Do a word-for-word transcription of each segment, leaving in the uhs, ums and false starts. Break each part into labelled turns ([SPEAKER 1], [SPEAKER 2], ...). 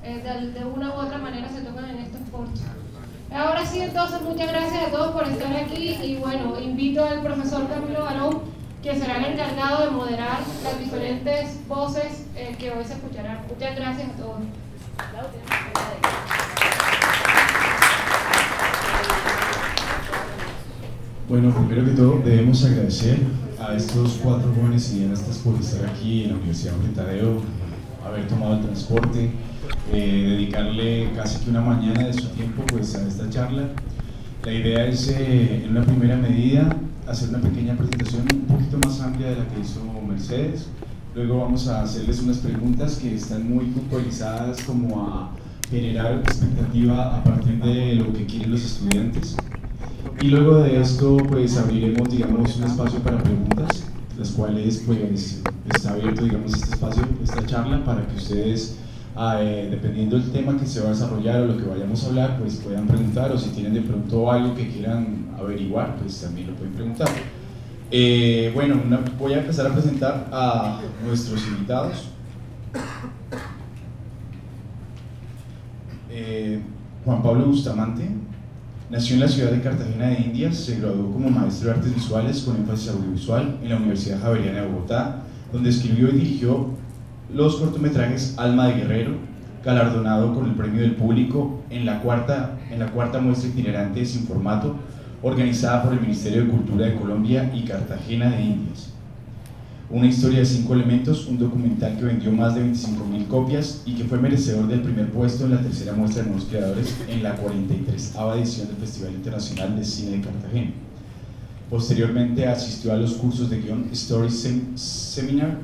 [SPEAKER 1] eh, de, de una u otra manera se tocan en estos porches. Ahora sí, entonces, muchas gracias a todos por estar aquí y bueno, invito al profesor Camilo Barón, que será el encargado de moderar las diferentes voces eh, que hoy se escucharán. Muchas gracias a todos.
[SPEAKER 2] Bueno, primero que todo debemos agradecer a estos cuatro jóvenes cineastas por estar aquí en la Universidad Jorge Tadeo, haber tomado el transporte, eh, dedicarle casi que una mañana de su tiempo pues, a esta charla. La idea es, eh, en una primera medida, hacer una pequeña presentación un poquito más amplia de la que hizo Mercedes. Luego vamos a hacerles unas preguntas que están muy puntualizadas como a generar expectativa a partir de lo que quieren los estudiantes. Y luego de esto, pues abriremos, digamos, un espacio para preguntas, las cuales, pues, está abierto, digamos, este espacio, esta charla, para que ustedes, eh, dependiendo del tema que se va a desarrollar o lo que vayamos a hablar, pues puedan preguntar, o si tienen de pronto algo que quieran averiguar, pues también lo pueden preguntar. Eh, bueno, una, voy a empezar a presentar a nuestros invitados. Eh, Juan Pablo Bustamante nació en la ciudad de Cartagena de Indias, se graduó como maestro de artes visuales con énfasis audiovisual en la Universidad Javeriana de Bogotá, donde escribió y dirigió los cortometrajes Alma de Guerrero, galardonado con el Premio del Público en la cuarta, en la cuarta muestra itinerante sin formato, organizada por el Ministerio de Cultura de Colombia y Cartagena de Indias. Una historia de cinco elementos, un documental que vendió más de veinticinco mil copias y que fue merecedor del primer puesto en la tercera muestra de nuevos creadores en la cuarenta y tercera edición del Festival Internacional de Cine de Cartagena. Posteriormente asistió a los cursos de guión Story Sem Seminar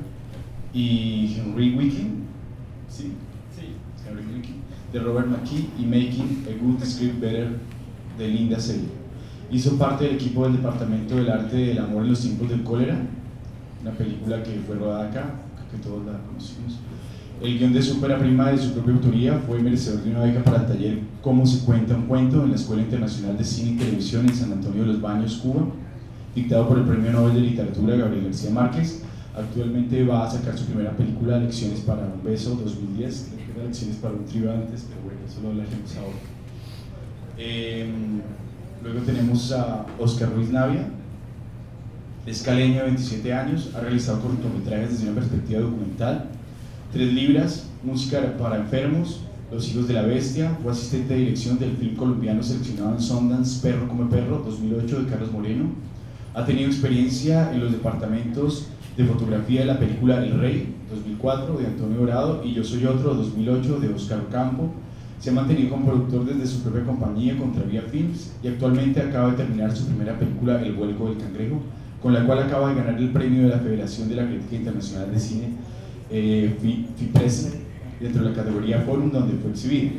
[SPEAKER 2] y Henry Wiking, ¿sí? Sí. Henry Wiking, de Robert McKee, y Making a Good Script Better de Linda Selly. Hizo parte del equipo del Departamento del Arte del Amor en los Tiempos del Cólera, una película que fue rodada acá, que todos la conocimos. El guión de su ópera prima de su propia autoría fue merecedor de una beca para el taller Cómo se cuenta un cuento en la Escuela Internacional de Cine y Televisión en San Antonio de los Baños, Cuba, dictado por el Premio Nobel de Literatura Gabriel García Márquez. Actualmente va a sacar su primera película, Lecciones para un beso, dos mil diez, creo que era Lecciones para un trío antes, pero bueno, eso lo hablaremos ahora. Eh, luego tenemos a Oscar Ruiz Navia. Es caleño de veintisiete años, ha realizado cortometrajes desde una perspectiva documental, Tres Libras, Música para Enfermos, Los Hijos de la Bestia, fue asistente de dirección del film colombiano seleccionado en Sundance, Perro come perro, dos mil ocho, de Carlos Moreno. Ha tenido experiencia en los departamentos de fotografía de la película El Rey, dos mil cuatro, de Antonio Dorado, y Yo Soy Otro, dos mil ocho, de Óscar Ocampo. Se ha mantenido como productor desde su propia compañía, Contravía Films, y actualmente acaba de terminar su primera película, El Vuelco del Cangrejo, con la cual acaba de ganar el premio de la Federación de la Crítica Internacional de Cine, eh, FIPRES, dentro de la categoría Forum, donde fue exhibido.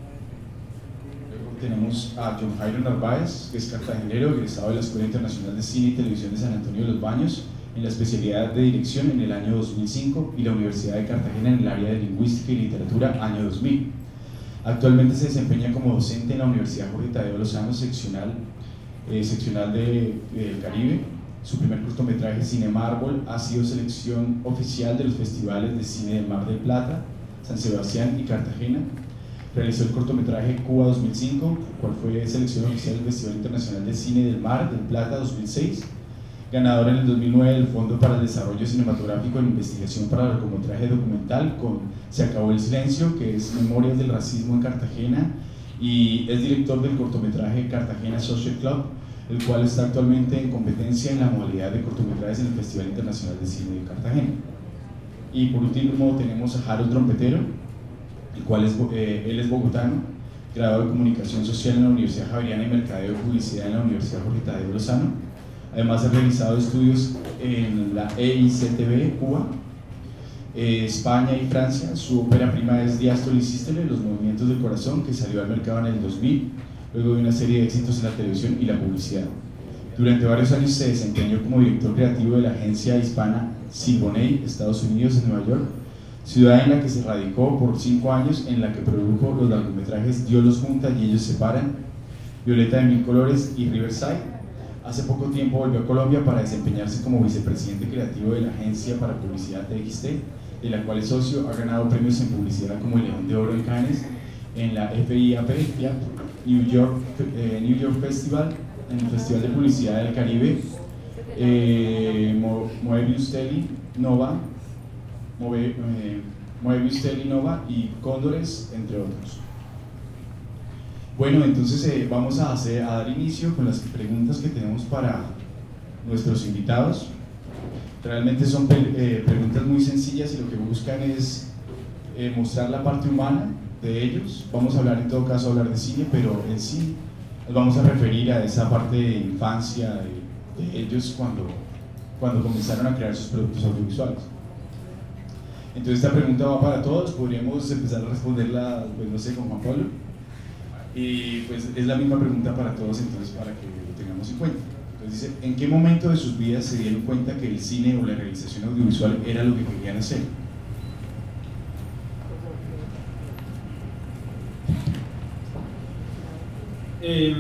[SPEAKER 2] Luego tenemos a John Jairo Narváez, que es cartagenero, egresado de la Escuela Internacional de Cine y Televisión de San Antonio de los Baños, en la especialidad de dirección en el año dos mil cinco, y la Universidad de Cartagena en el área de Lingüística y Literatura, año dos mil. Actualmente se desempeña como docente en la Universidad Jorge Tadeo Lozano, seccional, eh, seccional de, del Caribe. Su primer cortometraje, Cinema Árbol, ha sido selección oficial de los festivales de cine del Mar del Plata, San Sebastián y Cartagena. Realizó el cortometraje Cuba dos mil cinco, el cual fue selección oficial del Festival Internacional de Cine del Mar del Plata dos mil seis. Ganador en el dos mil nueve del Fondo para el Desarrollo Cinematográfico en Investigación para Largometraje Documental con Se Acabó el Silencio, que es Memorias del Racismo en Cartagena, y es director del cortometraje Cartagena Social Club, el cual está actualmente en competencia en la modalidad de cortometrajes en el Festival Internacional de Cine de Cartagena. Y por último tenemos a Harold Trompetero, el cual es, eh, él es bogotano, graduado de Comunicación Social en la Universidad Javeriana y Mercadeo de Publicidad en la Universidad Jorge Tadeo Lozano. Además ha realizado estudios en la E I C T V, Cuba, eh, España y Francia. Su ópera prima es Diástole y Sístole, Los Movimientos del Corazón, que salió al mercado en el dos mil, luego de una serie de éxitos en la televisión y la publicidad. Durante varios años se desempeñó como director creativo de la agencia hispana Silboney, Estados Unidos, en Nueva York, ciudad en la que se radicó por cinco años, en la que produjo los largometrajes Dios los junta y ellos se separan, Violeta de Mil Colores y Riverside. Hace poco tiempo volvió a Colombia para desempeñarse como vicepresidente creativo de la agencia para publicidad T X T de la cual es socio, ha ganado premios en publicidad como el León de Oro en Cannes, en la F I A P, New York, eh, New York Festival, en el Festival de Publicidad del Caribe, eh, Mo, Moebius Tele Nova, Moe, eh, Moebius Tele Nova y Cóndores, entre otros. Bueno, entonces eh, vamos a, hacer, a dar inicio con las preguntas que tenemos para nuestros invitados. Realmente son eh, preguntas muy sencillas y lo que buscan es eh, mostrar la parte humana de ellos. Vamos a hablar en todo caso hablar de cine, pero en sí nos vamos a referir a esa parte de infancia de, de ellos cuando, cuando comenzaron a crear sus productos audiovisuales. Entonces esta pregunta va para todos, podríamos empezar a responderla, pues no sé, con Juan Pablo. Y pues es la misma pregunta para todos, entonces para que lo tengamos en cuenta. Entonces dice, ¿en qué momento de sus vidas se dieron cuenta que el cine o la realización audiovisual era lo que querían hacer?
[SPEAKER 3] Eh,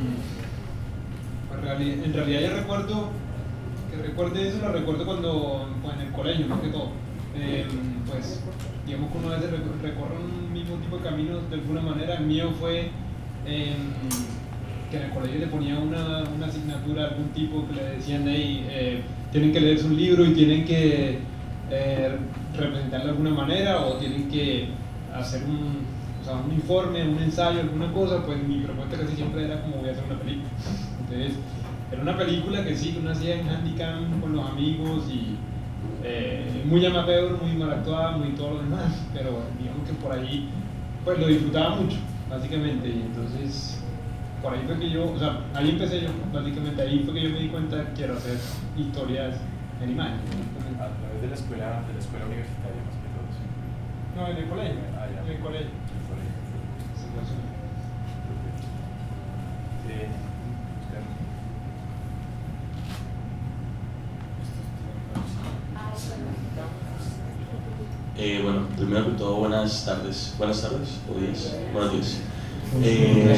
[SPEAKER 3] en realidad yo recuerdo, que recuerde eso, lo recuerdo cuando, pues, en el colegio, más que todo. Eh, pues, digamos que uno a veces recorre un mismo tipo de caminos de alguna manera. El mío fue eh, que en el colegio le ponía una, una asignatura, algún tipo que le decían de ahí, eh, tienen que leerse un libro y tienen que eh, representarlo de alguna manera, o tienen que hacer un, o sea, un informe, un ensayo, alguna cosa. Pues mi propuesta casi siempre era como voy a hacer una película. Entonces, era una película que sí, que uno hacía en Handicam con los amigos y eh, muy amateur, muy mal actuada, muy todo lo demás, pero digamos que por ahí pues lo disfrutaba mucho, básicamente. Y entonces, por ahí fue que yo, o sea, ahí empecé yo, básicamente, ahí fue que yo me di cuenta que quiero hacer historias en imagen.
[SPEAKER 4] A través de la escuela, de la escuela universitaria más que todo. ¿Sí?
[SPEAKER 3] No, en el colegio,
[SPEAKER 4] ah, ya.
[SPEAKER 3] en el colegio.
[SPEAKER 4] En el colegio.
[SPEAKER 3] Sí, pues, sí.
[SPEAKER 4] Eh,
[SPEAKER 5] Eh, bueno, primero que todo, buenas tardes. Buenas tardes o días. Buenos días. Eh,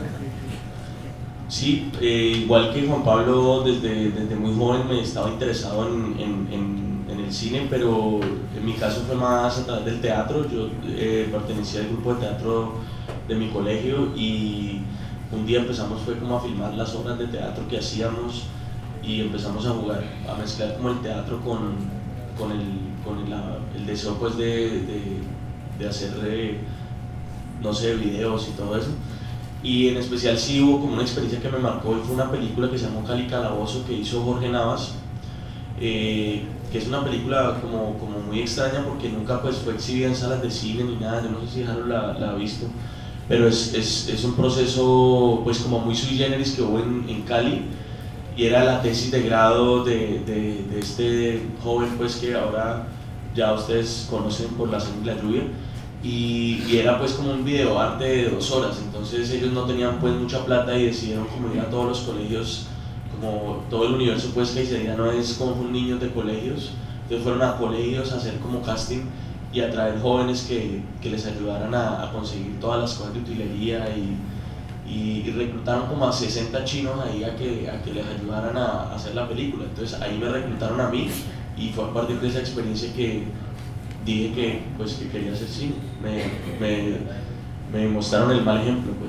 [SPEAKER 5] sí, eh, igual que Juan Pablo, desde, desde muy joven me estaba interesado en, en, en, en el cine, pero en mi caso fue más a través del teatro. Yo eh, pertenecía al grupo de teatro de mi colegio y un día empezamos fue como a filmar las obras de teatro que hacíamos y empezamos a jugar, a mezclar como el teatro con, con el, con el, el deseo pues de, de, de hacer, eh, no sé, videos y todo eso. Y en especial sí hubo como una experiencia que me marcó y fue una película que se llamó Cali Calabozo, que hizo Jorge Navas, eh, que es una película como, como muy extraña porque nunca pues fue exhibida en salas de cine ni nada. Yo no sé si Harold la, la ha visto, pero es, es, es un proceso pues como muy sui generis que hubo en, en Cali, y era la tesis de grado de, de, de este joven pues que ahora ya ustedes conocen por La Sangre y la Lluvia, y, y era pues como un videoarte de dos horas. Entonces ellos no tenían pues mucha plata y decidieron como ir a todos los colegios, como todo el universo pues que ya no es como niños de colegios, entonces fueron a colegios a hacer como casting y a traer jóvenes que, que les ayudaran a, a conseguir todas las cosas de utilería, y, y, y reclutaron como a sesenta chinos ahí a que, a que les ayudaran a, a hacer la película. Entonces ahí me reclutaron a mí y fue a partir de esa experiencia que dije que, pues, que quería hacer cine. Me, me, me mostraron el mal ejemplo, pues.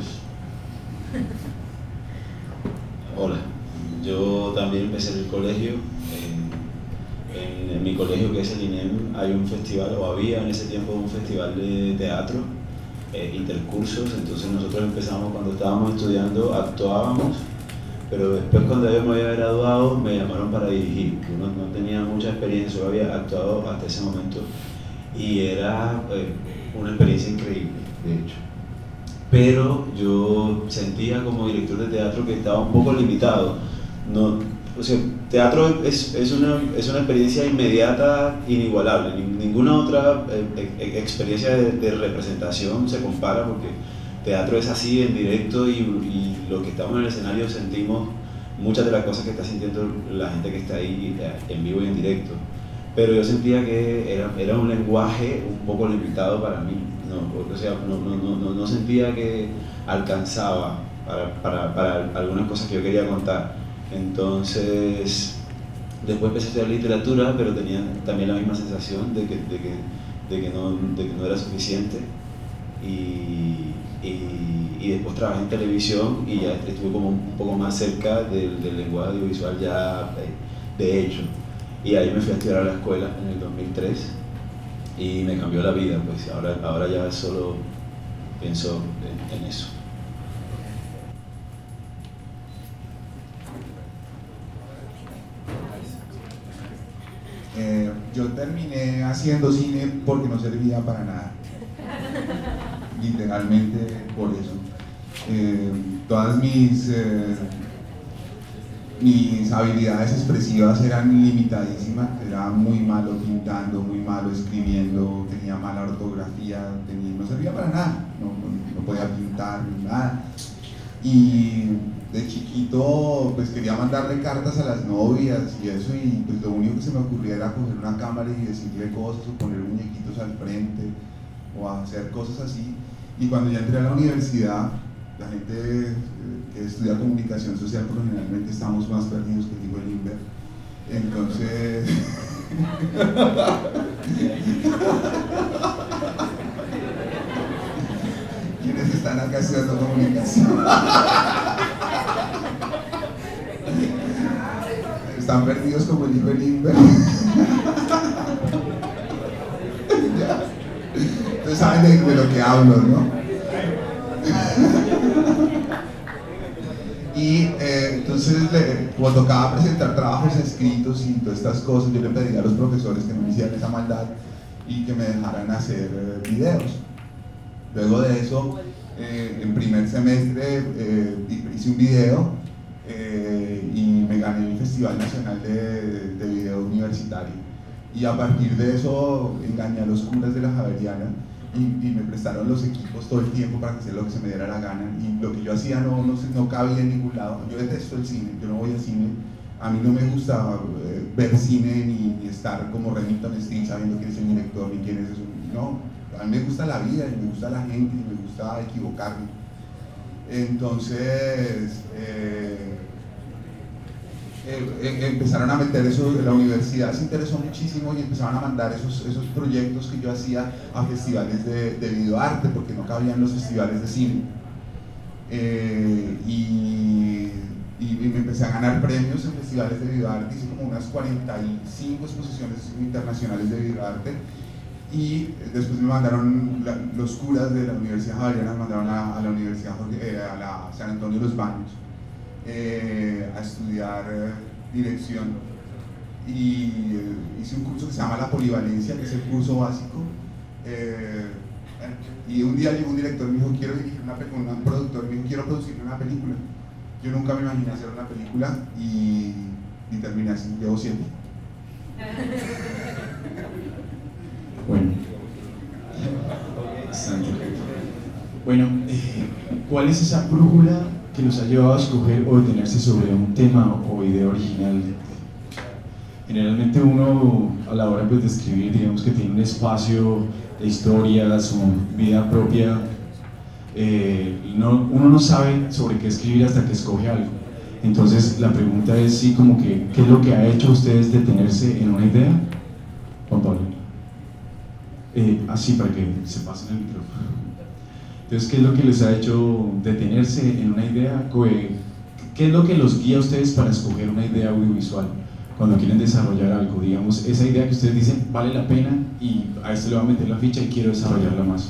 [SPEAKER 6] Hola, yo también empecé en el colegio. En, en, en mi colegio, que es el I N E M, hay un festival, o había en ese tiempo un festival de teatro, eh, intercursos. Entonces nosotros empezamos cuando estábamos estudiando, actuábamos, pero después cuando yo me había graduado me llamaron para dirigir. Yo no, no tenía mucha experiencia, solo había actuado hasta ese momento y era eh, una experiencia increíble, de hecho. Pero yo sentía como director de teatro que estaba un poco limitado. No, o sea, teatro es, es, una, es una experiencia inmediata, inigualable. Ninguna otra eh, experiencia de, de representación se compara, porque teatro es así en directo y, y lo que estamos en el escenario sentimos muchas de las cosas que está sintiendo la gente que está ahí en vivo y en directo. Pero yo sentía que era, era un lenguaje un poco limitado para mí. No, o sea, no, no, no, no sentía que alcanzaba para, para, para algunas cosas que yo quería contar. Entonces, Después empecé a estudiar literatura, pero tenía también la misma sensación de que, de que, de que, no, de que no era suficiente. Y, y, y después trabajé en televisión y ya estuve como un poco más cerca del, del lenguaje audiovisual ya de, de hecho. Y ahí me fui a estudiar a la escuela en el dos mil tres y me cambió la vida, pues ahora, ahora ya solo pienso en, en eso.
[SPEAKER 7] Eh, yo terminé haciendo cine porque no servía para nada, literalmente por eso. Eh, todas mis, eh, mis habilidades expresivas eran limitadísimas, era muy malo pintando, muy malo escribiendo, tenía mala ortografía, tenía, no servía para nada, no, no, no podía pintar ni nada. Y de chiquito pues quería mandarle cartas a las novias y eso, y pues lo único que se me ocurría era coger una cámara y decirle cosas o poner muñequitos al frente o hacer cosas así. Y cuando ya entré a la universidad, la gente que estudia comunicación social por lo generalmente estamos más perdidos que digo el Inver. Entonces ¿quiénes están acá estudiando comunicación? Están perdidos como el hijo del Inver. Entonces saben de, de lo que hablo, ¿no? Y eh, entonces le, cuando tocaba presentar trabajos escritos y todas estas cosas, yo le pedía a los profesores que no me hicieran esa maldad y que me dejaran hacer eh, videos. Luego de eso, eh, en primer semestre eh, hice un video eh, y me gané el Festival Nacional de, de Video Universitario. Y a partir de eso engañé a los curas de la Javeriana y, y me prestaron los equipos todo el tiempo para hacer lo que se me diera la gana. Y lo que yo hacía no, no, no cabía en ningún lado. Yo detesto el cine, yo no voy al cine. A mí no me gusta eh, ver cine ni, ni estar como Remington Steele sabiendo quién es el director ni quién es eso. No, a mí me gusta la vida y me gusta la gente y me gusta equivocarme. Entonces eh, eh, empezaron a meter eso, la universidad se interesó muchísimo y empezaron a mandar esos, esos proyectos que yo hacía a festivales de, de videoarte porque no cabían los festivales de cine. Eh, y, y me empecé a ganar premios en festivales de videoarte, hice como unas cuarenta y cinco exposiciones internacionales de videoarte. Y después me mandaron, la, los curas de la Universidad Javeriana me mandaron a, a la Universidad eh, a la San Antonio de los Baños eh, a estudiar eh, dirección. Y eh, hice un curso que se llama La Polivalencia, que es el curso básico. Eh, y un día llegó un director y me dijo, quiero dirigir una película, un productor me dijo, quiero producir una película. Yo nunca me imaginé hacer una película y, y terminé así, llevo siete.
[SPEAKER 2] Bueno, bueno eh, ¿cuál es esa brújula que los ha llevado a escoger o detenerse sobre un tema o idea original? Generalmente uno a la hora pues, de escribir, digamos que tiene un espacio de historia, su vida propia, eh, no, uno no sabe sobre qué escribir hasta que escoge algo. Entonces la pregunta es sí, como que, ¿qué es lo que ha hecho a ustedes detenerse en una idea? Juan Pablo. Eh, así para que se pasen el micrófono. Entonces, ¿qué es lo que les ha hecho detenerse en una idea? ¿Qué es lo que los guía a ustedes para escoger una idea audiovisual? Cuando quieren desarrollar algo, digamos, esa idea que ustedes dicen vale la pena y a este le voy a meter la ficha y quiero desarrollarla más.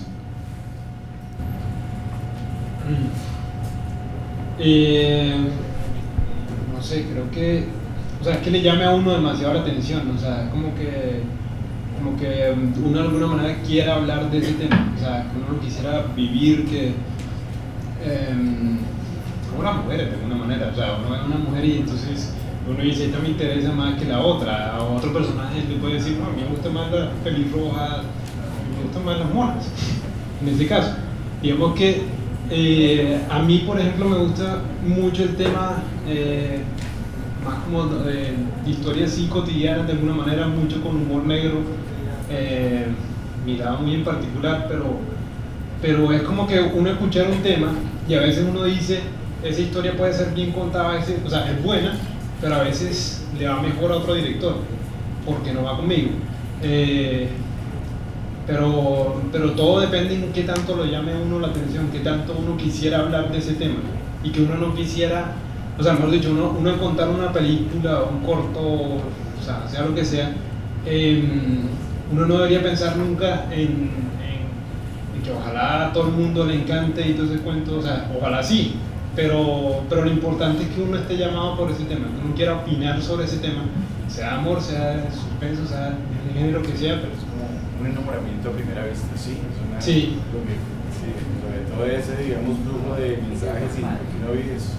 [SPEAKER 3] Eh, no sé, creo que, o sea, que le llame a uno demasiado la atención, o sea, como que, como que uno de alguna manera quiera hablar de ese tema, o sea, que uno lo quisiera vivir, que, eh, como las mujeres de alguna manera, o sea, uno ve a una mujer y entonces uno dice, esta me interesa más que la otra, a otro personaje le puede decir, no, a mí me gusta más la pelirroja, me gustan más las monas, en este caso, digamos que eh, a mí, por ejemplo, me gusta mucho el tema eh, más como de, de historias así cotidianas de alguna manera, mucho con humor negro, eh, mirada muy en particular, pero, pero es como que uno escuchar un tema y a veces uno dice, esa historia puede ser bien contada, a veces, o sea, es buena, pero a veces le va mejor a otro director, porque no va conmigo. Eh, pero, pero todo depende en qué tanto lo llame a uno la atención, qué tanto uno quisiera hablar de ese tema y que uno no quisiera, o sea, mejor dicho, uno, uno contar una película, un corto, o sea, sea lo que sea, eh, uno no debería pensar nunca en, en, en que ojalá a todo el mundo le encante y todo ese cuento, o sea, ojalá sí, pero, pero lo importante es que uno esté llamado por ese tema, que uno quiera opinar sobre ese tema, sea amor, sea suspenso, sea el género que sea, pero es como
[SPEAKER 4] Un enamoramiento a primera vista, sí. Es una,
[SPEAKER 3] sí.
[SPEAKER 4] Lo que, sí, sobre todo ese, digamos, flujo de mensajes y que no vives.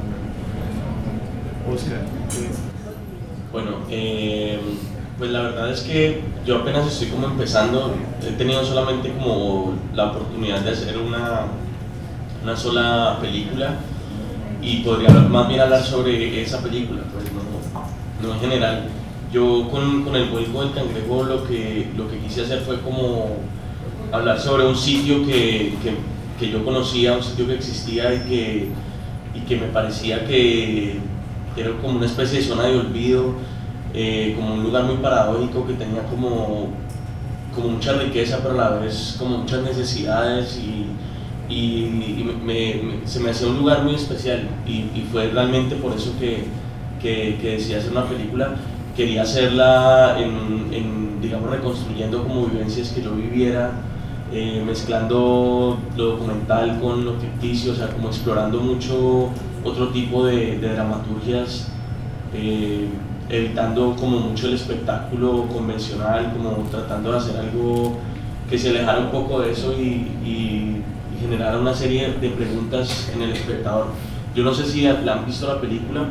[SPEAKER 4] Oscar. Sí.
[SPEAKER 5] Bueno, eh, pues la verdad es que yo apenas estoy como empezando, he tenido solamente como la oportunidad de hacer una, una sola película y podría más bien hablar sobre esa película, pues no, no en general. Yo con, con el vuelco del cangrejo lo que, lo que quise hacer fue como hablar sobre un sitio que, que, que yo conocía, un sitio que existía y que, y que me parecía que era como una especie de zona de olvido, eh, como un lugar muy paradójico que tenía como, como mucha riqueza pero a la vez como muchas necesidades y, y, y me, me, se me hacía un lugar muy especial y, y fue realmente por eso que, que, que decidí hacer una película. Quería hacerla en, en, digamos, reconstruyendo como vivencias que yo viviera, eh, mezclando lo documental con lo ficticio, o sea, como explorando mucho otro tipo de, de dramaturgias, eh, evitando como mucho el espectáculo convencional, como tratando de hacer algo que se alejara un poco de eso y, y, y generara una serie de preguntas en el espectador. Yo no sé si la han visto la película,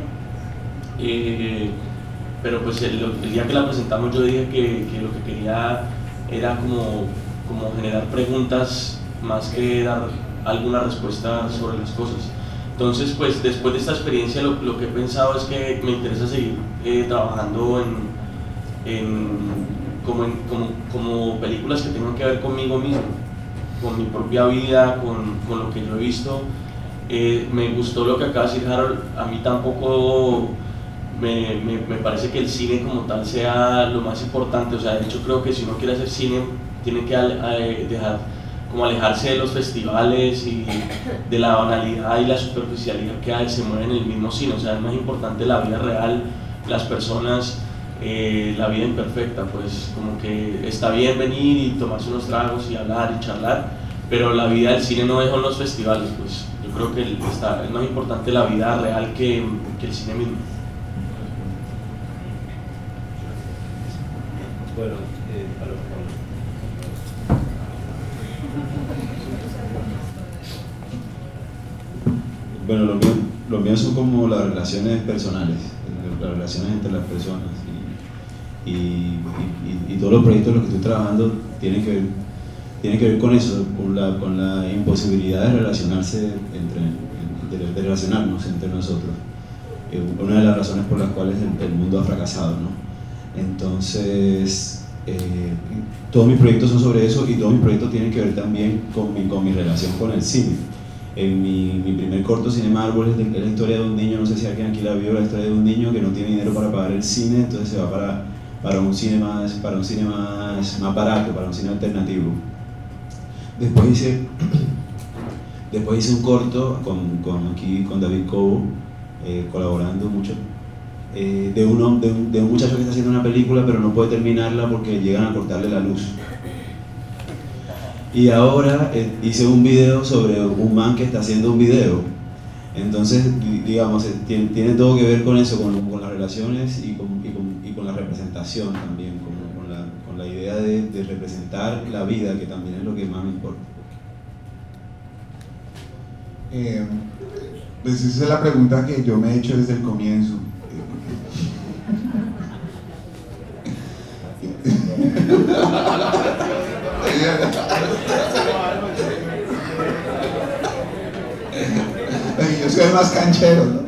[SPEAKER 5] eh, pero pues el, el día que la presentamos yo dije que, que lo que quería era como, como generar preguntas más que dar alguna respuesta sobre las cosas. Entonces pues después de esta experiencia lo, lo que he pensado es que me interesa seguir eh, trabajando en, en, como, en como, como películas que tengan que ver conmigo mismo, con mi propia vida, con, con lo que yo he visto. Eh, me gustó lo que acaba de decir Harold, a mí tampoco Me, me, me parece que el cine como tal sea lo más importante, o sea, de hecho creo que si uno quiere hacer cine tiene que ale, ale, dejar, como alejarse de los festivales y de la banalidad y la superficialidad que hay, se mueve en el mismo cine, o sea, es más importante la vida real, las personas, eh, la vida imperfecta, pues como que está bien venir y tomarse unos tragos y hablar y charlar, pero la vida del cine no dejó en los festivales, pues yo creo que está, es más importante la vida real que, que el cine mismo.
[SPEAKER 6] Bueno, eh, Pablo, Pablo. Bueno, los míos, los míos son como las relaciones personales, las relaciones entre las personas y, y, y, y, y todos los proyectos en los que estoy trabajando tienen que ver, tienen que ver con eso, con la, con la imposibilidad de relacionarse entre, de, de relacionarnos entre nosotros. Eh, una de las razones por las cuales el, el mundo ha fracasado, ¿no? Entonces, eh, todos mis proyectos son sobre eso y todos mis proyectos tienen que ver también con mi, con mi relación con el cine. En mi, mi primer corto, Cinema Árboles, es la historia de un niño, no sé si alguien aquí la vio, la historia de un niño que no tiene dinero para pagar el cine, entonces se va para, para un cine, más, para un cine más, más barato, para un cine alternativo. Después hice, después hice un corto con, con, aquí, con David Cobo, eh, colaborando mucho. Eh, de, uno, de, un, de un muchacho que está haciendo una película pero no puede terminarla porque llegan a cortarle la luz. Y ahora eh, hice un video sobre un man que está haciendo un video. Entonces, digamos, tiene, tiene todo que ver con eso, con, con las relaciones y con, y, con, y con la representación también, con, con, la, con la idea de, de representar la vida, que también es lo que más me importa.
[SPEAKER 7] Eh, pues esa es la pregunta que yo me he hecho desde el comienzo. Yo soy el más canchero, ¿no?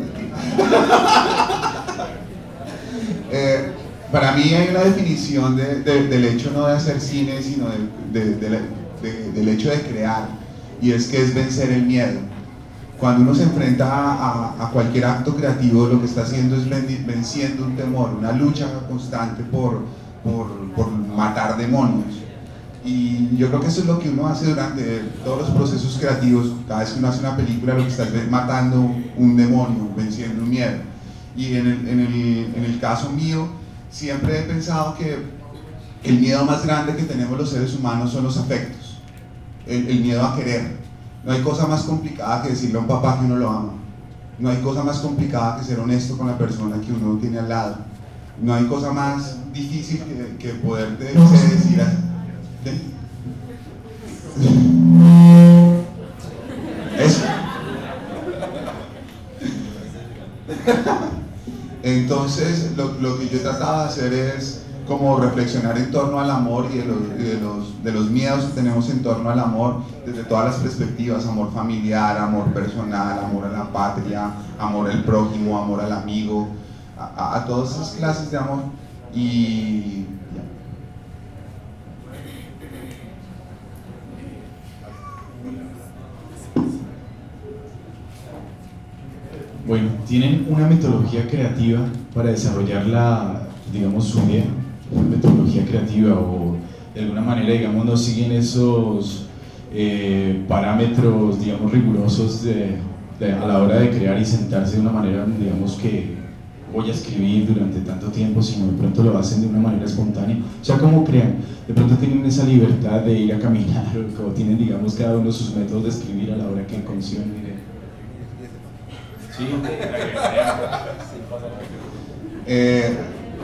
[SPEAKER 7] eh, para mí hay una definición de, de, del hecho no de hacer cine, sino de, de, de, de, del hecho de crear, y es que es vencer el miedo. cuando uno se enfrenta a, a, a cualquier acto creativo, lo que está haciendo es venciendo un temor, una lucha constante por, por, por matar demonios. Y yo creo que eso es lo que uno hace durante todos los procesos creativos. Cada vez que uno hace una película, lo que está es matando un demonio, venciendo un miedo. Y en el, en el, en el caso mío, siempre he pensado que el miedo más grande que tenemos los seres humanos son los afectos, el, el miedo a querer. No hay cosa más complicada que decirle a un papá que uno lo ama. No hay cosa más complicada que ser honesto con la persona que uno tiene al lado. No hay cosa más difícil que, que poder decir a, de, eso. Entonces, lo, lo que yo trataba de hacer es como reflexionar en torno al amor y de los, y de, los, de los miedos que tenemos en torno al amor desde todas las perspectivas: amor familiar, amor personal, amor a la patria, amor al prójimo, amor al amigo, a, a, a todas esas clases de amor. Y
[SPEAKER 2] bueno, ¿tienen una metodología creativa para desarrollar la, digamos, su idea? Una metodología creativa, o de alguna manera, digamos, no siguen esos eh, parámetros, digamos, rigurosos de, de, a la hora de crear y sentarse de una manera, digamos, que voy a escribir durante tanto tiempo, sino de pronto lo hacen de una manera espontánea? O sea, ¿cómo crean? De pronto tienen esa libertad de ir a caminar, o tienen, digamos, cada uno sus métodos de escribir a la hora que conciben. Sí,
[SPEAKER 7] eh,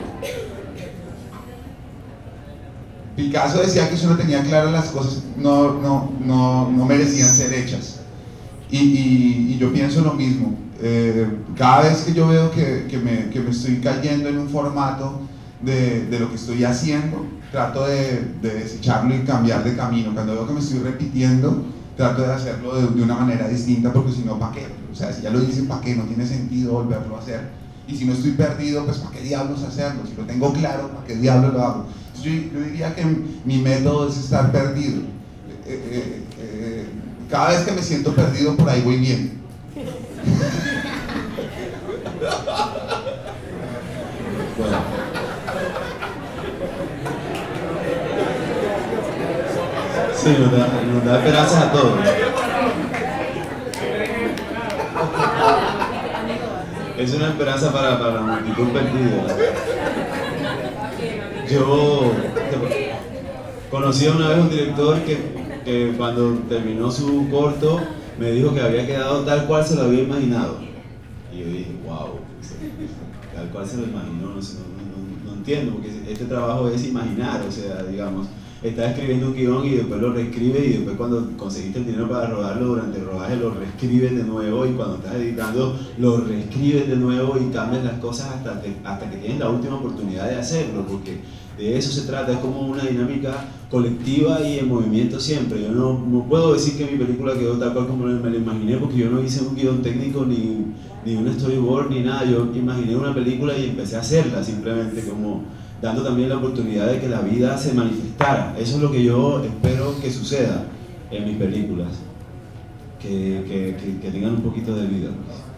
[SPEAKER 7] Picasso decía que si uno tenía claras las cosas no, no, no, no merecían ser hechas, y, y, y yo pienso lo mismo. Eh, cada vez que yo veo que, que, me, que me estoy cayendo en un formato de, de lo que estoy haciendo, trato de, de desecharlo y cambiar de camino. Cuando veo que me estoy repitiendo, trato de hacerlo de, de una manera distinta, porque si no, ¿para qué? O sea, si ya lo hice, ¿para qué? No tiene sentido volverlo a hacer. Y si no estoy perdido, pues ¿para qué diablos hacerlo? Si lo tengo claro, ¿para qué diablos lo hago? Yo, yo diría que mi método es estar perdido. Eh, eh, eh, cada vez que me siento perdido, por ahí voy bien.
[SPEAKER 6] Bueno. Sí, nos da, nos da esperanzas a todos. Es una esperanza para, para la multitud perdida. Yo conocí una vez un director que, que cuando terminó su corto me dijo que había quedado tal cual se lo había imaginado. Y yo dije, wow, tal cual se lo imaginó, no, sé, no, no, no entiendo, porque este trabajo es imaginar, o sea, digamos, estás escribiendo un guión y después lo reescribes, y después cuando conseguiste el dinero para rodarlo durante el rodaje lo reescribes de nuevo, y cuando estás editando lo reescribes de nuevo y cambias las cosas hasta que, hasta que tienes la última oportunidad de hacerlo, porque de eso se trata. Es como una dinámica colectiva y en movimiento siempre. Yo no, no puedo decir que mi película quedó tal cual como me la imaginé, porque yo no hice un guión técnico ni, ni un storyboard ni nada. Yo imaginé una película y empecé a hacerla, simplemente como dando también la oportunidad de que la vida se manifestara. Eso es lo que yo espero que suceda en mis películas, que, que, que, que tengan un poquito de vida.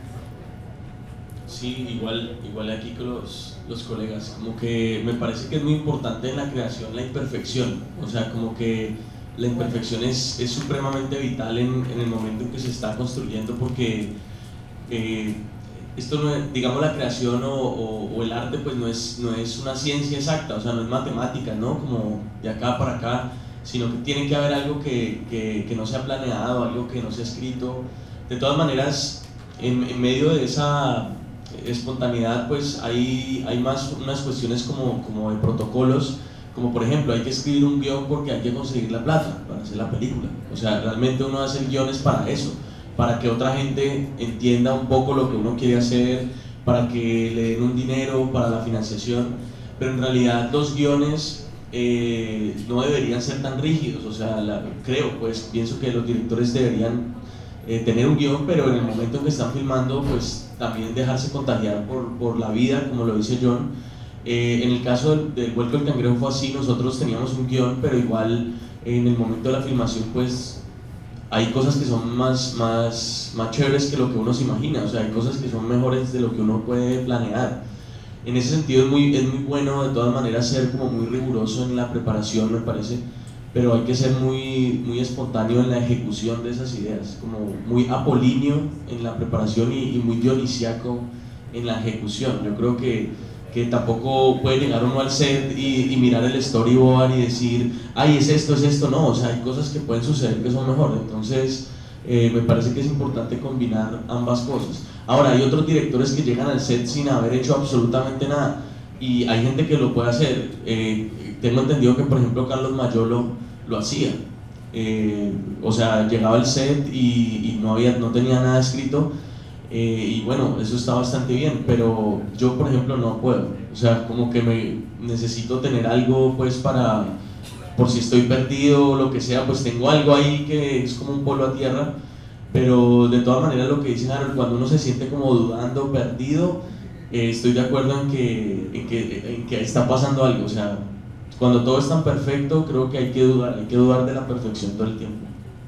[SPEAKER 5] Sí, igual, igual aquí con los, los colegas, como que me parece que es muy importante en la creación la imperfección, o sea, como que la imperfección es, es supremamente vital en, en el momento en que se está construyendo, porque eh, esto no es, digamos, la creación o, o, o el arte pues no es, no es una ciencia exacta, o sea, no es matemática, ¿no? Como de acá para acá, sino que tiene que haber algo que, que, que no se ha planeado, algo que no se ha escrito. De todas maneras, en, en medio de esa espontaneidad pues hay, hay más unas cuestiones como, como de protocolos, como por ejemplo hay que escribir un guión porque hay que conseguir la plata para hacer la película. O sea, realmente uno hace guiones para eso, para que otra gente entienda un poco lo que uno quiere hacer, para que le den un dinero para la financiación, pero en realidad los guiones eh, no deberían ser tan rígidos. O sea, la, creo, pues pienso que los directores deberían eh, tener un guión, pero en el momento en que están filmando pues también dejarse contagiar por, por la vida, como lo dice John. Eh, en el caso del, del Vuelco del Cangrejo fue así, nosotros teníamos un guión, pero igual en el momento de la filmación pues hay cosas que son más, más, más chéveres que lo que uno se imagina, o sea, hay cosas que son mejores de lo que uno puede planear. En ese sentido es muy, es muy bueno de todas maneras ser como muy riguroso en la preparación, me parece, pero hay que ser muy, muy espontáneo en la ejecución de esas ideas, como muy apolíneo en la preparación y, y muy dionisiaco en la ejecución. Yo creo que, que tampoco puede llegar uno al set y, y mirar el storyboard y decir, ay, es esto, es esto, no, o sea, hay cosas que pueden suceder que son mejor, entonces eh, me parece que es importante combinar ambas cosas. Ahora, hay otros directores que llegan al set sin haber hecho absolutamente nada, y hay gente que lo puede hacer. Eh, tengo entendido que, por ejemplo, Carlos Mayolo lo hacía, eh, o sea, llegaba al set y, y no, había, no tenía nada escrito, eh, y bueno, eso está bastante bien, pero yo, por ejemplo, no puedo, o sea, como que me necesito tener algo, pues, para, por si estoy perdido o lo que sea, pues tengo algo ahí que es como un polo a tierra. Pero de todas maneras lo que dicen Harold, cuando uno se siente como dudando, perdido, eh, estoy de acuerdo en que, en, que, en que está pasando algo. O sea, cuando todo es tan perfecto, creo que hay que dudar, hay que dudar de la perfección todo el tiempo.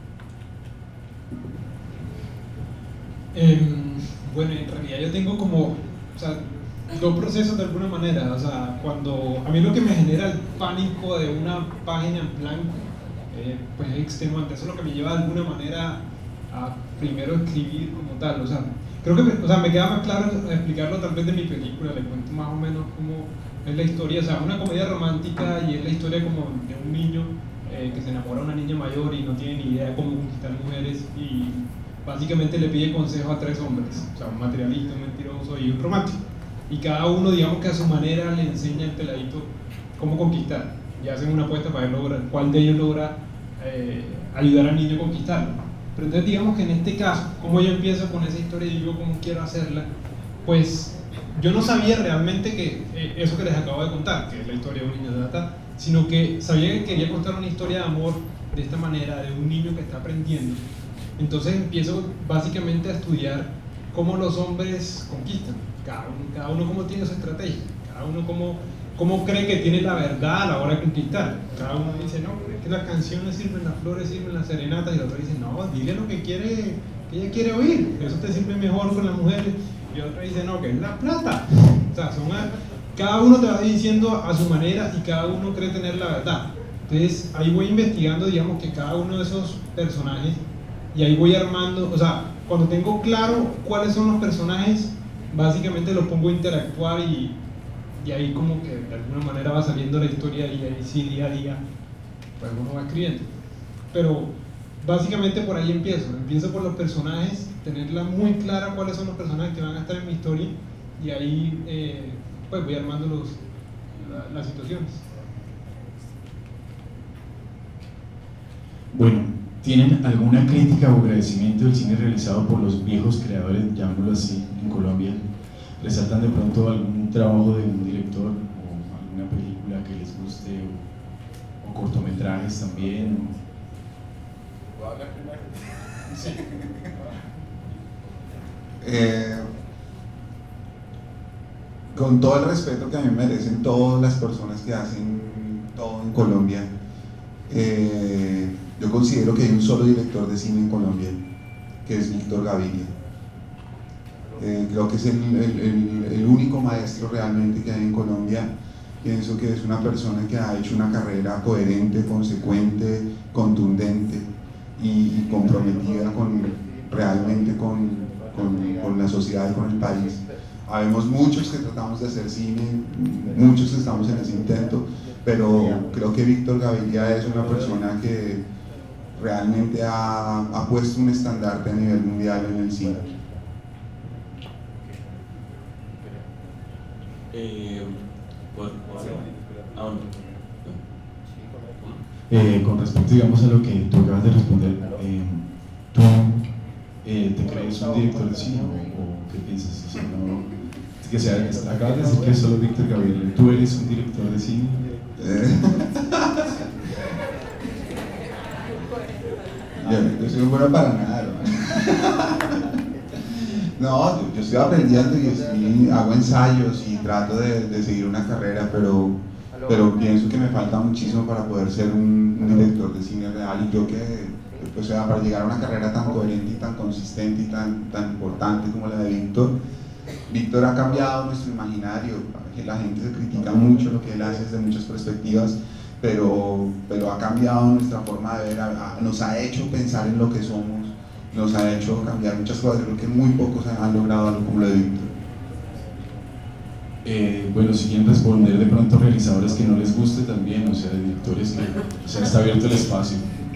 [SPEAKER 3] Eh, bueno, en realidad yo tengo como, o sea, dos procesos de alguna manera. O sea, cuando a mí lo que me genera el pánico de una página en blanco, eh, pues es extenuante. Eso es lo que me lleva de alguna manera a primero escribir como tal. O sea, creo que me, o sea, me queda más claro explicarlo tal vez de mi película. Le cuento más o menos cómo es la historia. O sea, una comedia romántica y es la historia como de un niño eh, que se enamora de una niña mayor y no tiene ni idea de cómo conquistar mujeres, y básicamente le pide consejo a tres hombres, o sea, un materialista, un mentiroso y un romántico, y cada uno, digamos que a su manera, le enseña al peladito cómo conquistar, y hacen una apuesta para ver lograr, cuál de ellos logra eh, ayudar al niño a conquistarlo. Pero entonces digamos que en este caso, como yo empiezo con esa historia y digo cómo quiero hacerla, pues yo no sabía realmente que eh, eso que les acabo de contar, que es la historia de un niño de data, sino que sabía que quería contar una historia de amor de esta manera, de un niño que está aprendiendo. Entonces empiezo básicamente a estudiar cómo los hombres conquistan, cada uno, cada uno cómo tiene su estrategia, cada uno cómo, cómo cree que tiene la verdad a la hora de conquistar. Cada uno dice, no, es que las canciones sirven, las flores sirven, las serenatas, y el otro dice, no, dile lo que quiere, que ella quiere oír, eso te sirve mejor con las mujeres. Y otro dice, no, que es la plata. O sea, son a, cada uno te va diciendo a su manera y cada uno cree tener la verdad. Entonces ahí voy investigando, digamos, que cada uno de esos personajes, y ahí voy armando, o sea, cuando tengo claro cuáles son los personajes, básicamente los pongo a interactuar, y, y ahí como que de alguna manera va saliendo la historia, y ahí sí, día a día, pues uno va escribiendo. Pero básicamente por ahí empiezo, empiezo por los personajes, tenerla muy clara cuáles son los personajes que van a estar en mi historia, y ahí eh, pues voy armando los, la, las situaciones.
[SPEAKER 2] Bueno, ¿tienen alguna crítica o agradecimiento del cine realizado por los viejos creadores, llamémoslo así, en Colombia? ¿Resaltan de pronto algún trabajo de un director o alguna película que les guste, o, o cortometrajes también?
[SPEAKER 4] ¿Puedo hablar primero?
[SPEAKER 3] Sí.
[SPEAKER 7] Eh, con todo el respeto que a mí merecen todas las personas que hacen todo en Colombia, eh, yo considero que hay un solo director de cine en Colombia, que es Víctor Gaviria. Eh, creo que es el, el, el, el único maestro realmente que hay en Colombia. Pienso que es una persona que ha hecho una carrera coherente, consecuente, contundente y, y comprometida con, realmente con, con, con la sociedad y con el país. Habemos muchos que tratamos de hacer cine, muchos que estamos en ese intento, pero creo que Víctor Gaviria es una persona que realmente ha, ha puesto un estandarte a nivel mundial en el cine.
[SPEAKER 5] Eh, bueno, ah, bueno.
[SPEAKER 2] Eh, con respecto, digamos, a lo que tú acabas de responder, eh, ¿tú eh, te crees un director de cine o, o qué piensas? O sea, no, que sea, acabas de decir que es solo Víctor Gaviria, ¿tú eres un director de cine?
[SPEAKER 7] Eh. yo, yo soy bueno para nada, no, yo, yo estoy aprendiendo y estoy, hago ensayos y trato de, de seguir una carrera, pero, pero pienso que me falta muchísimo para poder ser un, un director de cine real, y creo que o sea, para llegar a una carrera tan coherente y tan consistente y tan, tan importante como la de Víctor. Víctor ha cambiado nuestro imaginario, la gente se critica mucho lo que él hace desde muchas perspectivas, pero, pero ha cambiado nuestra forma de ver, a, a, nos ha hecho pensar en lo que somos, nos ha hecho cambiar muchas cosas. Creo que muy pocos han logrado algo como lo de Víctor.
[SPEAKER 2] Eh, bueno, si quieren responder de pronto realizadores que no les guste también, o sea, directores que, o sea, está abierto el espacio.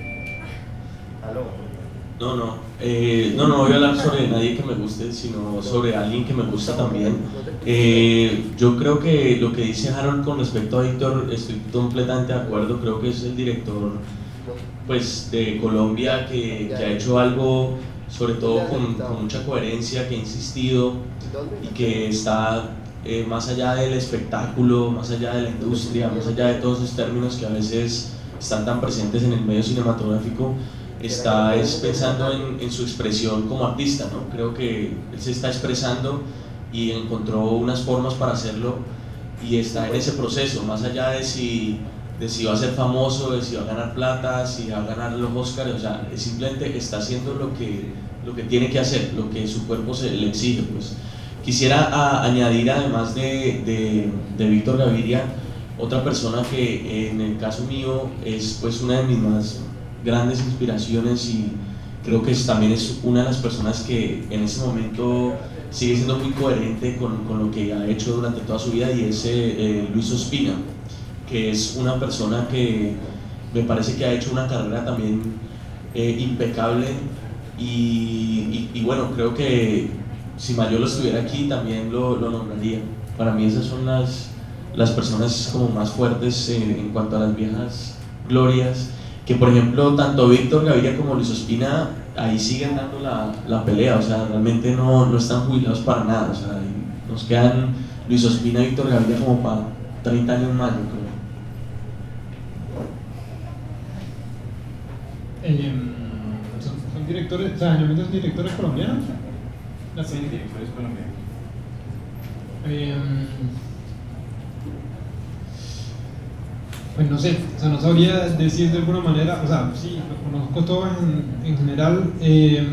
[SPEAKER 5] No, no, eh, no, no voy a hablar sobre nadie que me guste, sino sobre alguien que me gusta también. Eh, yo creo que lo que dice Harold con respecto a Víctor, estoy completamente de acuerdo. Creo que es el director, pues, de Colombia que, que ha hecho algo, sobre todo con, con mucha coherencia, que ha insistido y que está eh, más allá del espectáculo, más allá de la industria, más allá de todos esos términos que a veces están tan presentes en el medio cinematográfico. Está es pensando en, en su expresión como artista, ¿no? Creo que él se está expresando y encontró unas formas para hacerlo y está en ese proceso, más allá de si, de si va a ser famoso, de si va a ganar plata, si va a ganar los Oscars, o sea, simplemente está haciendo lo que, lo que tiene que hacer, lo que su cuerpo se le exige, pues. Quisiera a, añadir, además de, de, de Víctor Gaviria, otra persona que en el caso mío es pues una de mis más grandes inspiraciones y creo que es, también es una de las personas que en ese momento sigue siendo muy coherente con, con lo que ha hecho durante toda su vida, y es eh, Luis Ospina, que es una persona que me parece que ha hecho una carrera también eh, impecable y, y, y bueno, creo que si Mayolo estuviera aquí también lo, lo nombraría. Para mí esas son las, las personas como más fuertes eh, en cuanto a las viejas glorias, que por ejemplo tanto Víctor Gaviria como Luis Ospina ahí siguen dando la, la pelea, o sea, realmente no, no están jubilados para nada, o sea, nos quedan Luis Ospina y Víctor Gaviria como para treinta años más, yo creo.
[SPEAKER 3] Eh, son, son directores, o sea, generalmente son directores colombianos.
[SPEAKER 4] Sí, directores colombianos.
[SPEAKER 3] Eh, Pues no sé, o sea, no sabría decir de alguna manera, o sea, sí, lo conozco todo en, en general. Eh,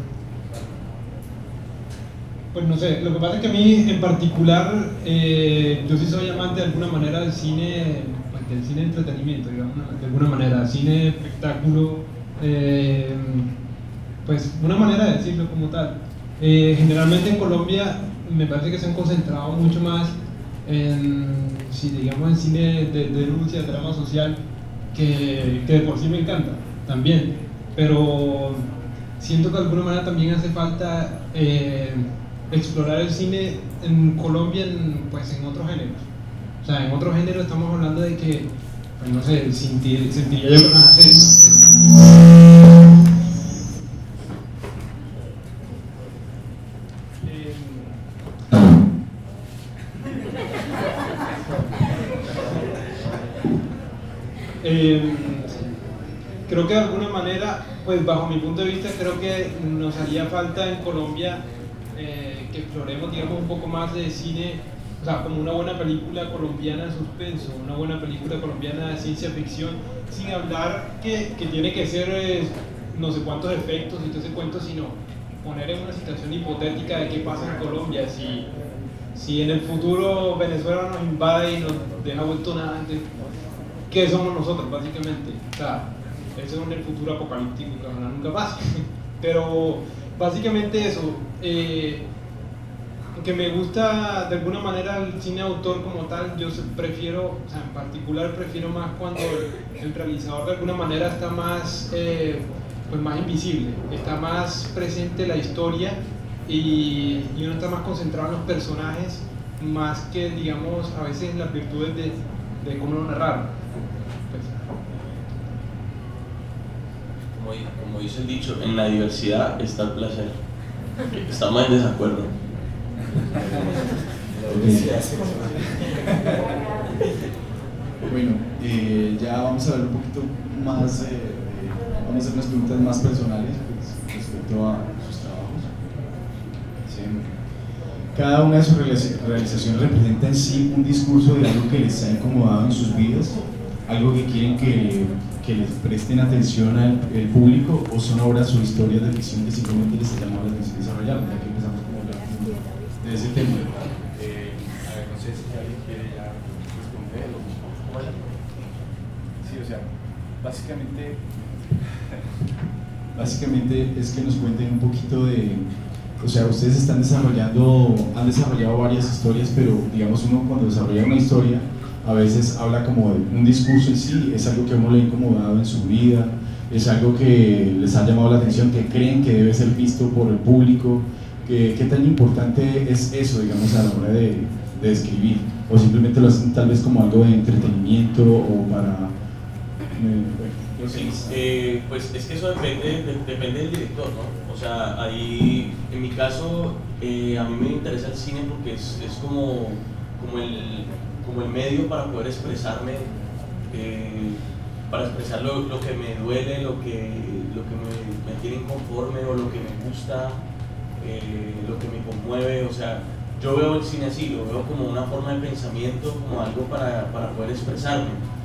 [SPEAKER 3] pues no sé, lo que pasa es que a mí en particular, eh, yo sí soy amante de alguna manera del cine, pues, del cine de entretenimiento, digamos, de alguna manera, cine, espectáculo, eh, pues una manera de decirlo como tal. Eh, generalmente en Colombia me parece que se han concentrado mucho más en, si digamos, en cine de, de denuncia, de drama social, que, que de por sí me encanta también, pero siento que de alguna manera también hace falta eh, explorar el cine en Colombia en, pues, en otros géneros. O sea, en otros géneros estamos hablando de que, pues no sé, sentir, sentiría yo con hacer Eh, creo que de alguna manera, pues bajo mi punto de vista, creo que nos haría falta en Colombia eh, que exploremos, digamos, un poco más de cine, o sea, como una buena película colombiana de suspenso, una buena película colombiana de ciencia ficción, sin hablar que, que tiene que ser eh, no sé cuántos efectos y todo ese cuento, sino poner en una situación hipotética de qué pasa en Colombia, si, si en el futuro Venezuela nos invade y nos deja vuelto nada antes. ¿Qué somos nosotros, básicamente? O sea, eso es en el futuro apocalíptico que ojalá nunca pase. Pero básicamente eso, eh, que me gusta de alguna manera el cine autor como tal. Yo prefiero, o sea, en particular prefiero más cuando el, el realizador de alguna manera está más, eh, pues más invisible, está más presente la historia y, y uno está más concentrado en los personajes, más que, digamos, a veces en las virtudes de, de cómo lo narrar.
[SPEAKER 5] Como, como dice el dicho, en la diversidad está el placer. Estamos en desacuerdo.
[SPEAKER 2] Bueno, eh, ya vamos a ver un poquito más, eh, vamos a hacer unas preguntas más personales pues, respecto a sus trabajos. ¿Sí? Cada una de sus realizaciones representa en sí un discurso de algo que les ha incomodado en sus vidas, algo que quieren que, que les presten atención al el público, o son obras o historias de ficción que simplemente les ha llamado la atención desarrollar? Ya que empezamos como a hablar de ese tema.
[SPEAKER 4] Eh, a ver, no sé si alguien quiere ya responder o bueno. Sí, o sea, básicamente
[SPEAKER 2] Básicamente es que nos cuenten un poquito de, o sea, ustedes están desarrollando, han desarrollado varias historias, pero digamos uno cuando desarrolla una historia a veces habla como de un discurso en sí, es algo que a uno le ha incomodado en su vida, es algo que les ha llamado la atención, que creen que debe ser visto por el público, que, ¿qué tan importante es eso, digamos, a la hora de, de escribir? O simplemente lo hacen tal vez como algo de entretenimiento o para... Eh,
[SPEAKER 5] Sí, eh, pues es que eso depende, de, depende del director, ¿no? O sea, ahí, en mi caso, eh, a mí me interesa el cine porque es, es como, como, el, como el medio para poder expresarme, eh, para expresar lo, lo que me duele, lo que, lo que me, me tiene inconforme o lo que me gusta, eh, lo que me conmueve. O sea, yo veo el cine así, lo veo como una forma de pensamiento, como algo para, para poder expresarme.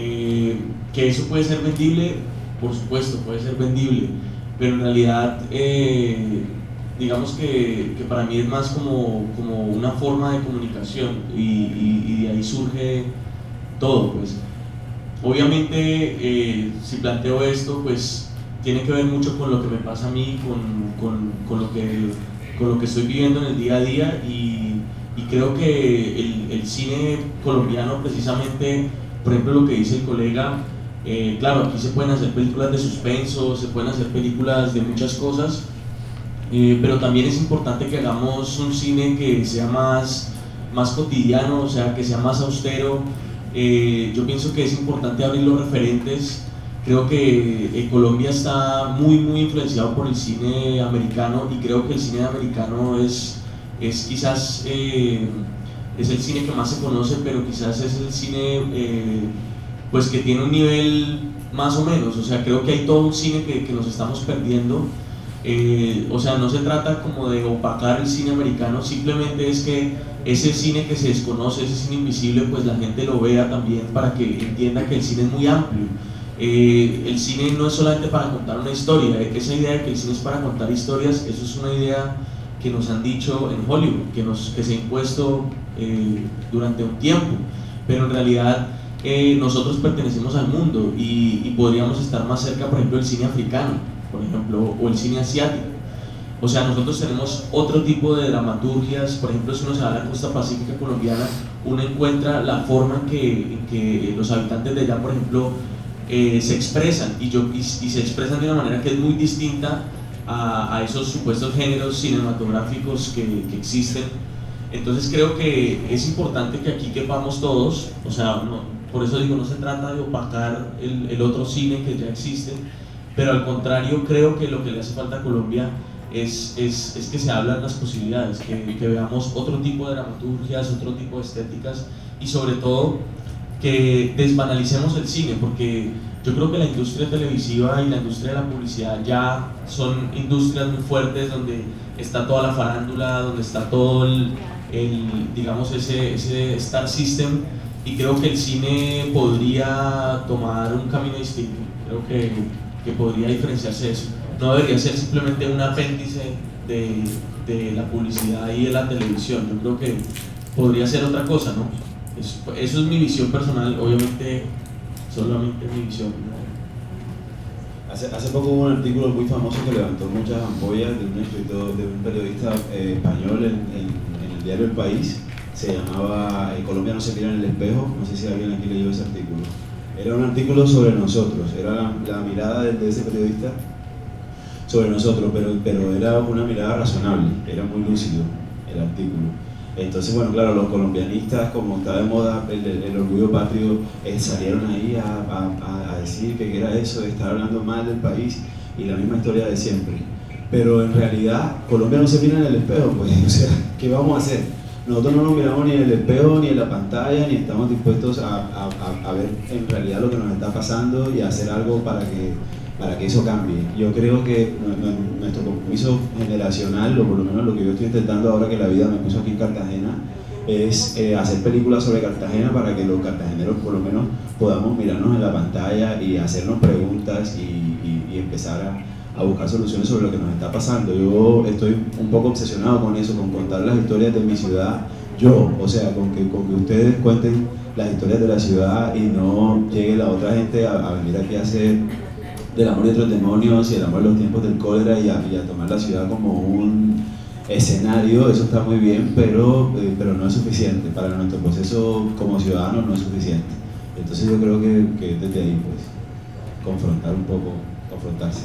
[SPEAKER 5] Eh, que eso puede ser vendible, por supuesto, puede ser vendible, pero en realidad eh, digamos que, que para mí es más como, como una forma de comunicación y, y, y de ahí surge todo. Pues obviamente eh, si planteo esto, pues tiene que ver mucho con lo que me pasa a mí, con, con, con, lo, que, con lo que estoy viviendo en el día a día, y, y creo que el, el cine colombiano precisamente, por ejemplo, lo que dice el colega, eh, claro, aquí se pueden hacer películas de suspenso, se pueden hacer películas de muchas cosas, eh, pero también es importante que hagamos un cine que sea más, más cotidiano, o sea, que sea más austero. Eh, yo pienso que es importante abrir los referentes. Creo que eh, Colombia está muy, muy influenciado por el cine americano, y creo que el cine americano es, es quizás... Eh, es el cine que más se conoce, pero quizás es el cine eh, pues que tiene un nivel más o menos. O sea, creo que hay todo un cine que, que nos estamos perdiendo. Eh, o sea, no se trata como de opacar el cine americano, simplemente es que ese cine que se desconoce, ese cine invisible, pues la gente lo vea también, para que entienda que el cine es muy amplio. Eh, el cine no es solamente para contar una historia, esa idea de que el cine es para contar historias, eso es una idea que nos han dicho en Hollywood, que, nos, que se ha impuesto eh, durante un tiempo, pero en realidad eh, nosotros pertenecemos al mundo, y, y podríamos estar más cerca, por ejemplo, del cine africano, por ejemplo, o el cine asiático. O sea, nosotros tenemos otro tipo de dramaturgias. Por ejemplo, si uno se va a la costa pacífica colombiana, uno encuentra la forma en que, en que los habitantes de allá, por ejemplo, eh, se expresan, y, yo, y, y se expresan de una manera que es muy distinta A, a esos supuestos géneros cinematográficos que, que existen. Entonces creo que es importante que aquí quepamos todos. O sea, no, por eso digo, no se trata de opacar el, el otro cine que ya existe, pero al contrario, creo que lo que le hace falta a Colombia es, es, es que se hablan las posibilidades, que, que veamos otro tipo de dramaturgias, otro tipo de estéticas, y sobre todo que desbanalicemos el cine, porque yo creo que la industria televisiva y la industria de la publicidad ya son industrias muy fuertes, donde está toda la farándula, donde está todo el, el digamos, ese, ese star system, y creo que el cine podría tomar un camino distinto. Creo que, que podría diferenciarse de eso. No debería ser simplemente un apéndice de, de la publicidad y de la televisión. Yo creo que podría ser otra cosa, ¿no? Eso, eso es mi visión personal, obviamente solamente mi visión, ¿no?
[SPEAKER 6] Hace, hace poco hubo un artículo muy famoso que levantó muchas ampollas de un escritor, de un periodista eh, español en, en, en el diario El País. Se llamaba eh, Colombia no se mira en el espejo. No sé si alguien aquí leyó ese artículo. Era un artículo sobre nosotros, era la, la mirada de, de ese periodista sobre nosotros, pero, pero era una mirada razonable, era muy lúcido el artículo. Entonces, bueno, claro, los colombianistas, como está de moda el, el, el orgullo patrio, eh, salieron ahí a, a, a decir que era eso de estar hablando mal del país, y la misma historia de siempre. Pero en realidad, Colombia no se mira en el espejo, pues, o sea, ¿qué vamos a hacer? Nosotros no nos miramos ni en el espejo, ni en la pantalla, ni estamos dispuestos a, a, a ver en realidad lo que nos está pasando y a hacer algo para que, para que eso cambie. Yo creo que nuestro compromiso generacional, o por lo menos lo que yo estoy intentando ahora que la vida me puso aquí en Cartagena, es eh, hacer películas sobre Cartagena para que los cartageneros por lo menos podamos mirarnos en la pantalla y hacernos preguntas y, y, y empezar a, a buscar soluciones sobre lo que nos está pasando. Yo estoy un poco obsesionado con eso, con contar las historias de mi ciudad, yo, o sea, con que, con que ustedes cuenten las historias de la ciudad y no llegue la otra gente a, a venir aquí a hacer del amor y otros demonios y el amor de los tiempos del cólera y a, y a tomar la ciudad como un escenario. Eso está muy bien, pero, eh, pero no es suficiente. Para nuestro proceso como ciudadanos no es suficiente. Entonces yo creo que, que desde ahí, pues, confrontar un poco, confrontarse.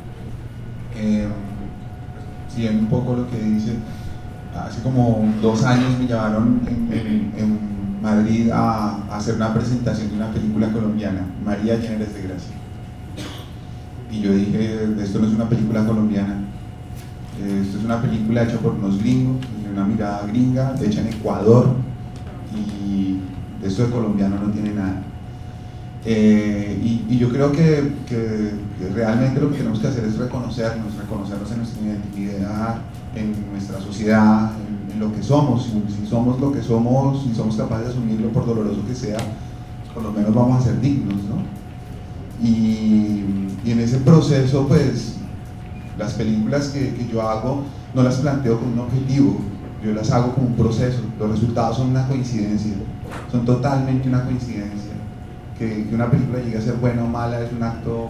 [SPEAKER 7] Eh, siguiendo un poco lo que dice, hace como dos años me llamaron en, en, en Madrid a, a hacer una presentación de una película colombiana, María Llena de Gracia. Y yo dije, esto no es una película colombiana, esto es una película hecha por unos gringos, de una mirada gringa, hecha en Ecuador, y esto de colombiano no tiene nada. Eh, y, y yo creo que, que, que realmente lo que tenemos que hacer es reconocernos, reconocernos en nuestra identidad, en nuestra sociedad, en, en lo que somos. Si, si somos lo que somos, si somos capaces de asumirlo por doloroso que sea, por lo menos vamos a ser dignos, ¿no? Y, y en ese proceso, pues, las películas que, que yo hago no las planteo con un objetivo, yo las hago como un proceso. Los resultados son una coincidencia, son totalmente una coincidencia. Que, que una película llegue a ser buena o mala es un acto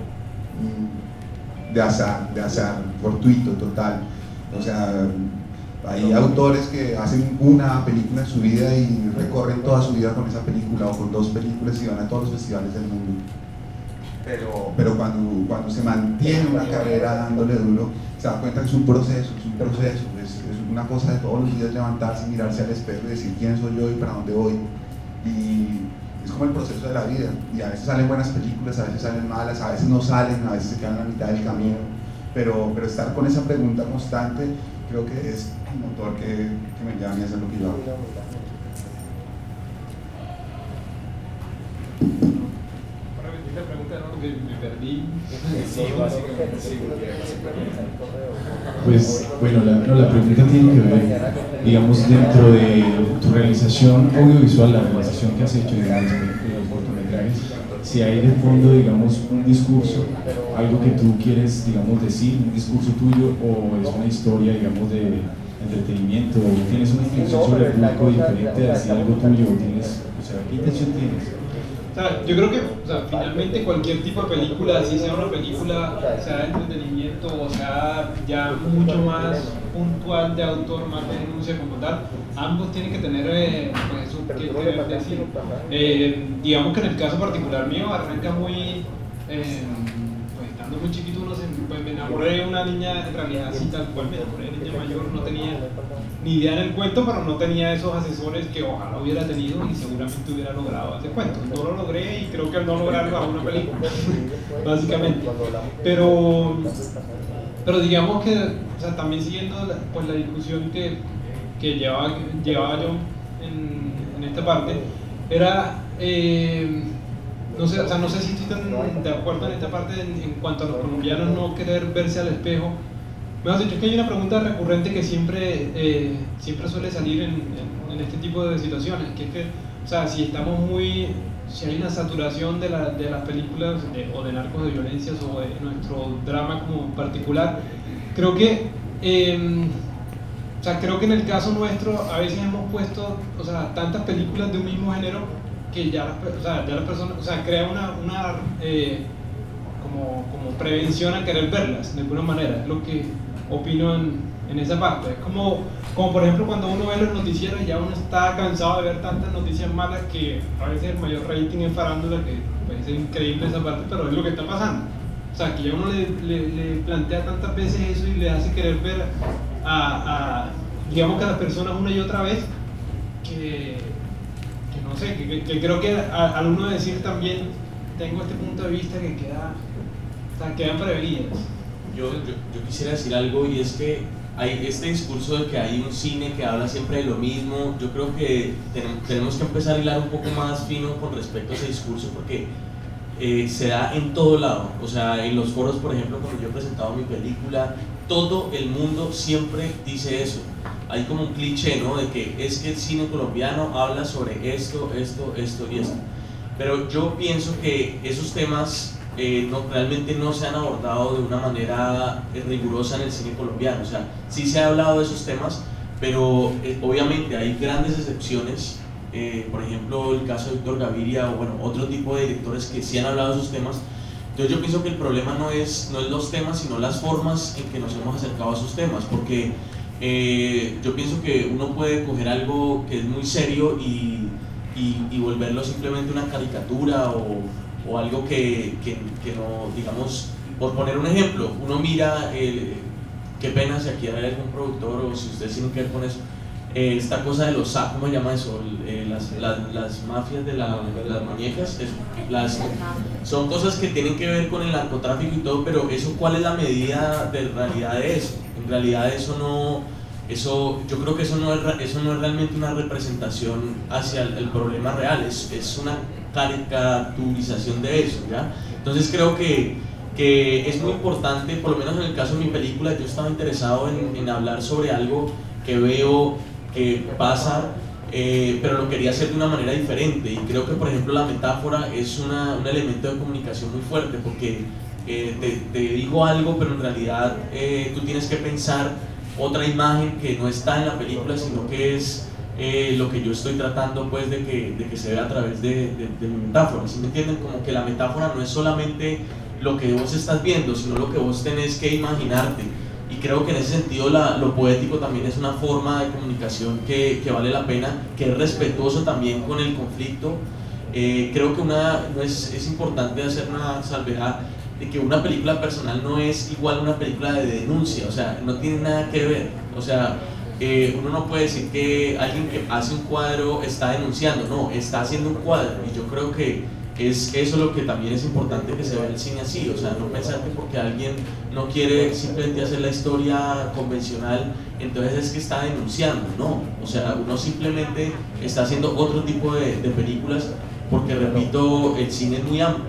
[SPEAKER 7] mm, de azar, de azar, fortuito, total. O sea, hay autores que hacen una película en su vida y recorren toda su vida con esa película, o con dos películas, y van a todos los festivales del mundo. Pero, pero cuando, cuando se mantiene una carrera dándole duro, se da cuenta que es un proceso, es un proceso, es, es una cosa de todos los días levantarse, mirarse al espejo y decir quién soy yo y para dónde voy. Y es como el proceso de la vida, y a veces salen buenas películas, a veces salen malas, a veces no salen, a veces se quedan a la mitad del camino, pero, pero estar con esa pregunta constante creo que es el motor que, que me lleva a mí a hacer lo que yo hago.
[SPEAKER 3] La pregunta no, porque me perdí.
[SPEAKER 4] Sí, básicamente sí.
[SPEAKER 2] Pues bueno, la, no, la pregunta tiene que ver, digamos, dentro de tu realización audiovisual, la realización que has hecho, digamos, de los cortometrajes, si hay de fondo, digamos, un discurso, algo que tú quieres, digamos, decir, un discurso tuyo, o es una historia, digamos, de entretenimiento, o tienes una intención sobre el público diferente de decir algo tuyo, o tienes, o sea, ¿qué intención tienes?
[SPEAKER 3] O sea, yo creo que, o sea, finalmente cualquier tipo de película, si sea una película, sea de entretenimiento o sea ya mucho más puntual de autor, más de denuncia como tal, ambos tienen que tener eh, pues eso que, que decir. Eh, digamos que en el caso particular mío arranca muy, eh, pues estando muy chiquito uno se, pues me enamoré de una niña, en realidad así tal cual, me enamoré de una niña mayor, no tenía ni idea en el cuento, pero no tenía esos asesores que ojalá hubiera tenido y seguramente hubiera logrado hacer cuentos. No lo logré y creo que al no lograrlo hago una película, básicamente. Pero, pero digamos que, o sea, también siguiendo la, pues, la discusión que, que llevaba, llevaba yo en, en esta parte, era, eh, no sé, o sea, no sé si estoy tan de acuerdo en esta parte en, en cuanto a los colombianos no querer verse al espejo. Me has dicho, es que hay una pregunta recurrente que siempre, eh, siempre suele salir en, en, en este tipo de situaciones, que es que, o sea, si estamos muy, si hay una saturación de, la, de las películas de, o de narcos de violencias o de nuestro drama como particular, creo que, eh, o sea, creo que en el caso nuestro a veces hemos puesto, o sea, tantas películas de un mismo género que ya las, o sea, ya las personas, o sea, crea una, una eh, como, como prevención a querer verlas de alguna manera, es lo que opino en, en esa parte. Es como, como por ejemplo cuando uno ve los noticieros y ya uno está cansado de ver tantas noticias malas que a veces el mayor rating es farándula, que parece increíble esa parte, pero es lo que está pasando. O sea, que ya uno le, le, le plantea tantas veces eso y le hace querer ver a, a digamos que a las personas una y otra vez que, que no sé, que, que creo que a, al uno decir también tengo este punto de vista que queda, o sea, quedan prevenidas.
[SPEAKER 5] Yo, yo, yo quisiera decir algo, y es que hay este discurso de que hay un cine que habla siempre de lo mismo. Yo creo que ten, tenemos que empezar a hilar un poco más fino con respecto a ese discurso, porque eh, se da en todo lado. O sea, en los foros, por ejemplo, cuando yo he presentado mi película, todo el mundo siempre dice eso. hay como un cliché, ¿no? De que es que el cine colombiano habla sobre esto, esto, esto y esto. Pero yo pienso que esos temas eh, no, realmente no se han abordado de una manera eh, rigurosa en el cine colombiano. O sea, sí se ha hablado de esos temas, pero eh, obviamente hay grandes excepciones. Eh, por ejemplo, el caso de Héctor Gaviria o bueno, otro tipo de directores que sí han hablado de esos temas. Entonces yo pienso que el problema no es, no es los temas, sino las formas en que nos hemos acercado a esos temas, porque eh, yo pienso que uno puede coger algo que es muy serio y, y, y volverlo simplemente una caricatura o, o algo que, que, que no, digamos, por poner un ejemplo, uno mira, el, qué pena si aquí hay algún productor o si ustedes tienen que ver con eso, eh, esta cosa de los, ¿cómo se llama eso? Eh, las, las, las mafias de, la, de las muñecas, eso, las, son cosas que tienen que ver con el narcotráfico y todo, pero eso, ¿cuál es la medida de realidad de eso? En realidad eso no, eso, yo creo que eso no es, eso no es realmente una representación hacia el, el problema real, es, es una caricaturización de eso, ¿ya? Entonces creo que, que es muy importante, por lo menos en el caso de mi película, yo estaba interesado en, en hablar sobre algo que veo que pasa, eh, pero lo quería hacer de una manera diferente, y creo que por ejemplo la metáfora es una, un elemento de comunicación muy fuerte, porque eh, te, te digo algo, pero en realidad eh, tú tienes que pensar otra imagen que no está en la película, sino que es eh, lo que yo estoy tratando pues de que, de que se vea a través de, de, de mi metáfora, ¿sí me entienden? Como que la metáfora no es solamente lo que vos estás viendo, sino lo que vos tenés que imaginarte. Y creo que en ese sentido la, lo poético también es una forma de comunicación que, que vale la pena, que es respetuoso también con el conflicto. Eh, creo que una, no es, es importante hacer una salvedad de que una película personal no es igual a una película de denuncia, o sea, no tiene nada que ver. O sea, eh, uno no puede decir que alguien que hace un cuadro está denunciando, no, está haciendo un cuadro, y yo creo que es eso lo que también es importante, que se vea el cine así, o sea, no pensar que porque alguien no quiere simplemente hacer la historia convencional, entonces es que está denunciando, no, o sea, uno simplemente está haciendo otro tipo de, de películas, porque repito, el cine es muy amplio.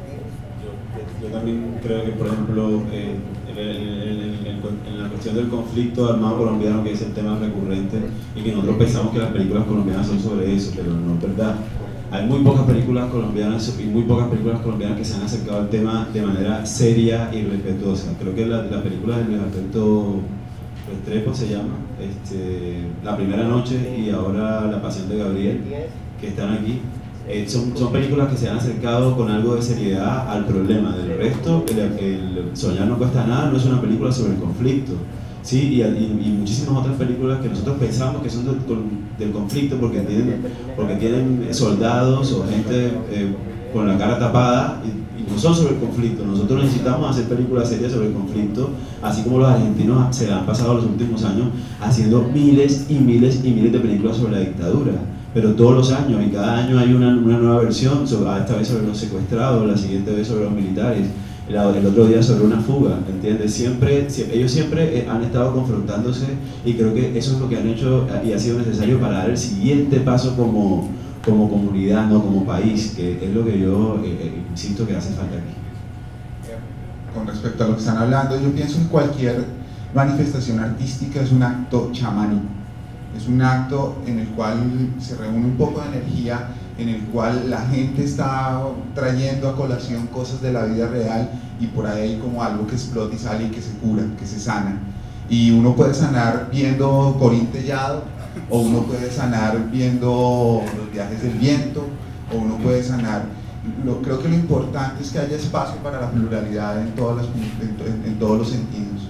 [SPEAKER 6] Yo, yo también creo que, por ejemplo, eh, en, el, en, el, en la cuestión del conflicto armado colombiano, que es el tema recurrente, y que nosotros pensamos que las películas colombianas son sobre eso, pero no es verdad. Hay muy pocas películas colombianas y muy pocas películas colombianas que se han acercado al tema de manera seria y respetuosa. Creo que la, la película de Luis Alberto Restrepo se llama este, La Primera Noche y ahora La Pasión de Gabriel, que están aquí. Eh, son, son películas que se han acercado con algo de seriedad al problema. Del resto, el, el Soñar no cuesta nada no es una película sobre el conflicto. Sí, y, y, y muchísimas otras películas que nosotros pensamos que son del, del conflicto porque tienen, porque tienen soldados o gente eh, con la cara tapada y, y no son sobre el conflicto. Nosotros necesitamos hacer películas serias sobre el conflicto, así como los argentinos se han pasado los últimos años haciendo miles y miles y miles de películas sobre la dictadura, pero todos los años, y cada año hay una, una nueva versión, sobre, esta vez sobre los secuestrados, la siguiente vez sobre los militares, el otro día sobre una fuga, ¿entiendes? Siempre, siempre, ellos siempre han estado confrontándose, y creo que eso es lo que han hecho y ha sido necesario para dar el siguiente paso como, como comunidad, no como país, que es lo que yo eh, insisto que hace falta aquí.
[SPEAKER 7] Con respecto a lo que están hablando, yo pienso que cualquier manifestación artística es un acto chamánico, es un acto en el cual se reúne un poco de energía, en el cual la gente está trayendo a colación cosas de la vida real, y por ahí como algo que explota y sale y que se cura, que se sana. Y uno puede sanar viendo Corín Tellado, o uno puede sanar viendo Los Viajes del Viento, o uno puede sanar... Lo, creo que lo importante es que haya espacio para la pluralidad en, todas las, en, en, en todos los sentidos.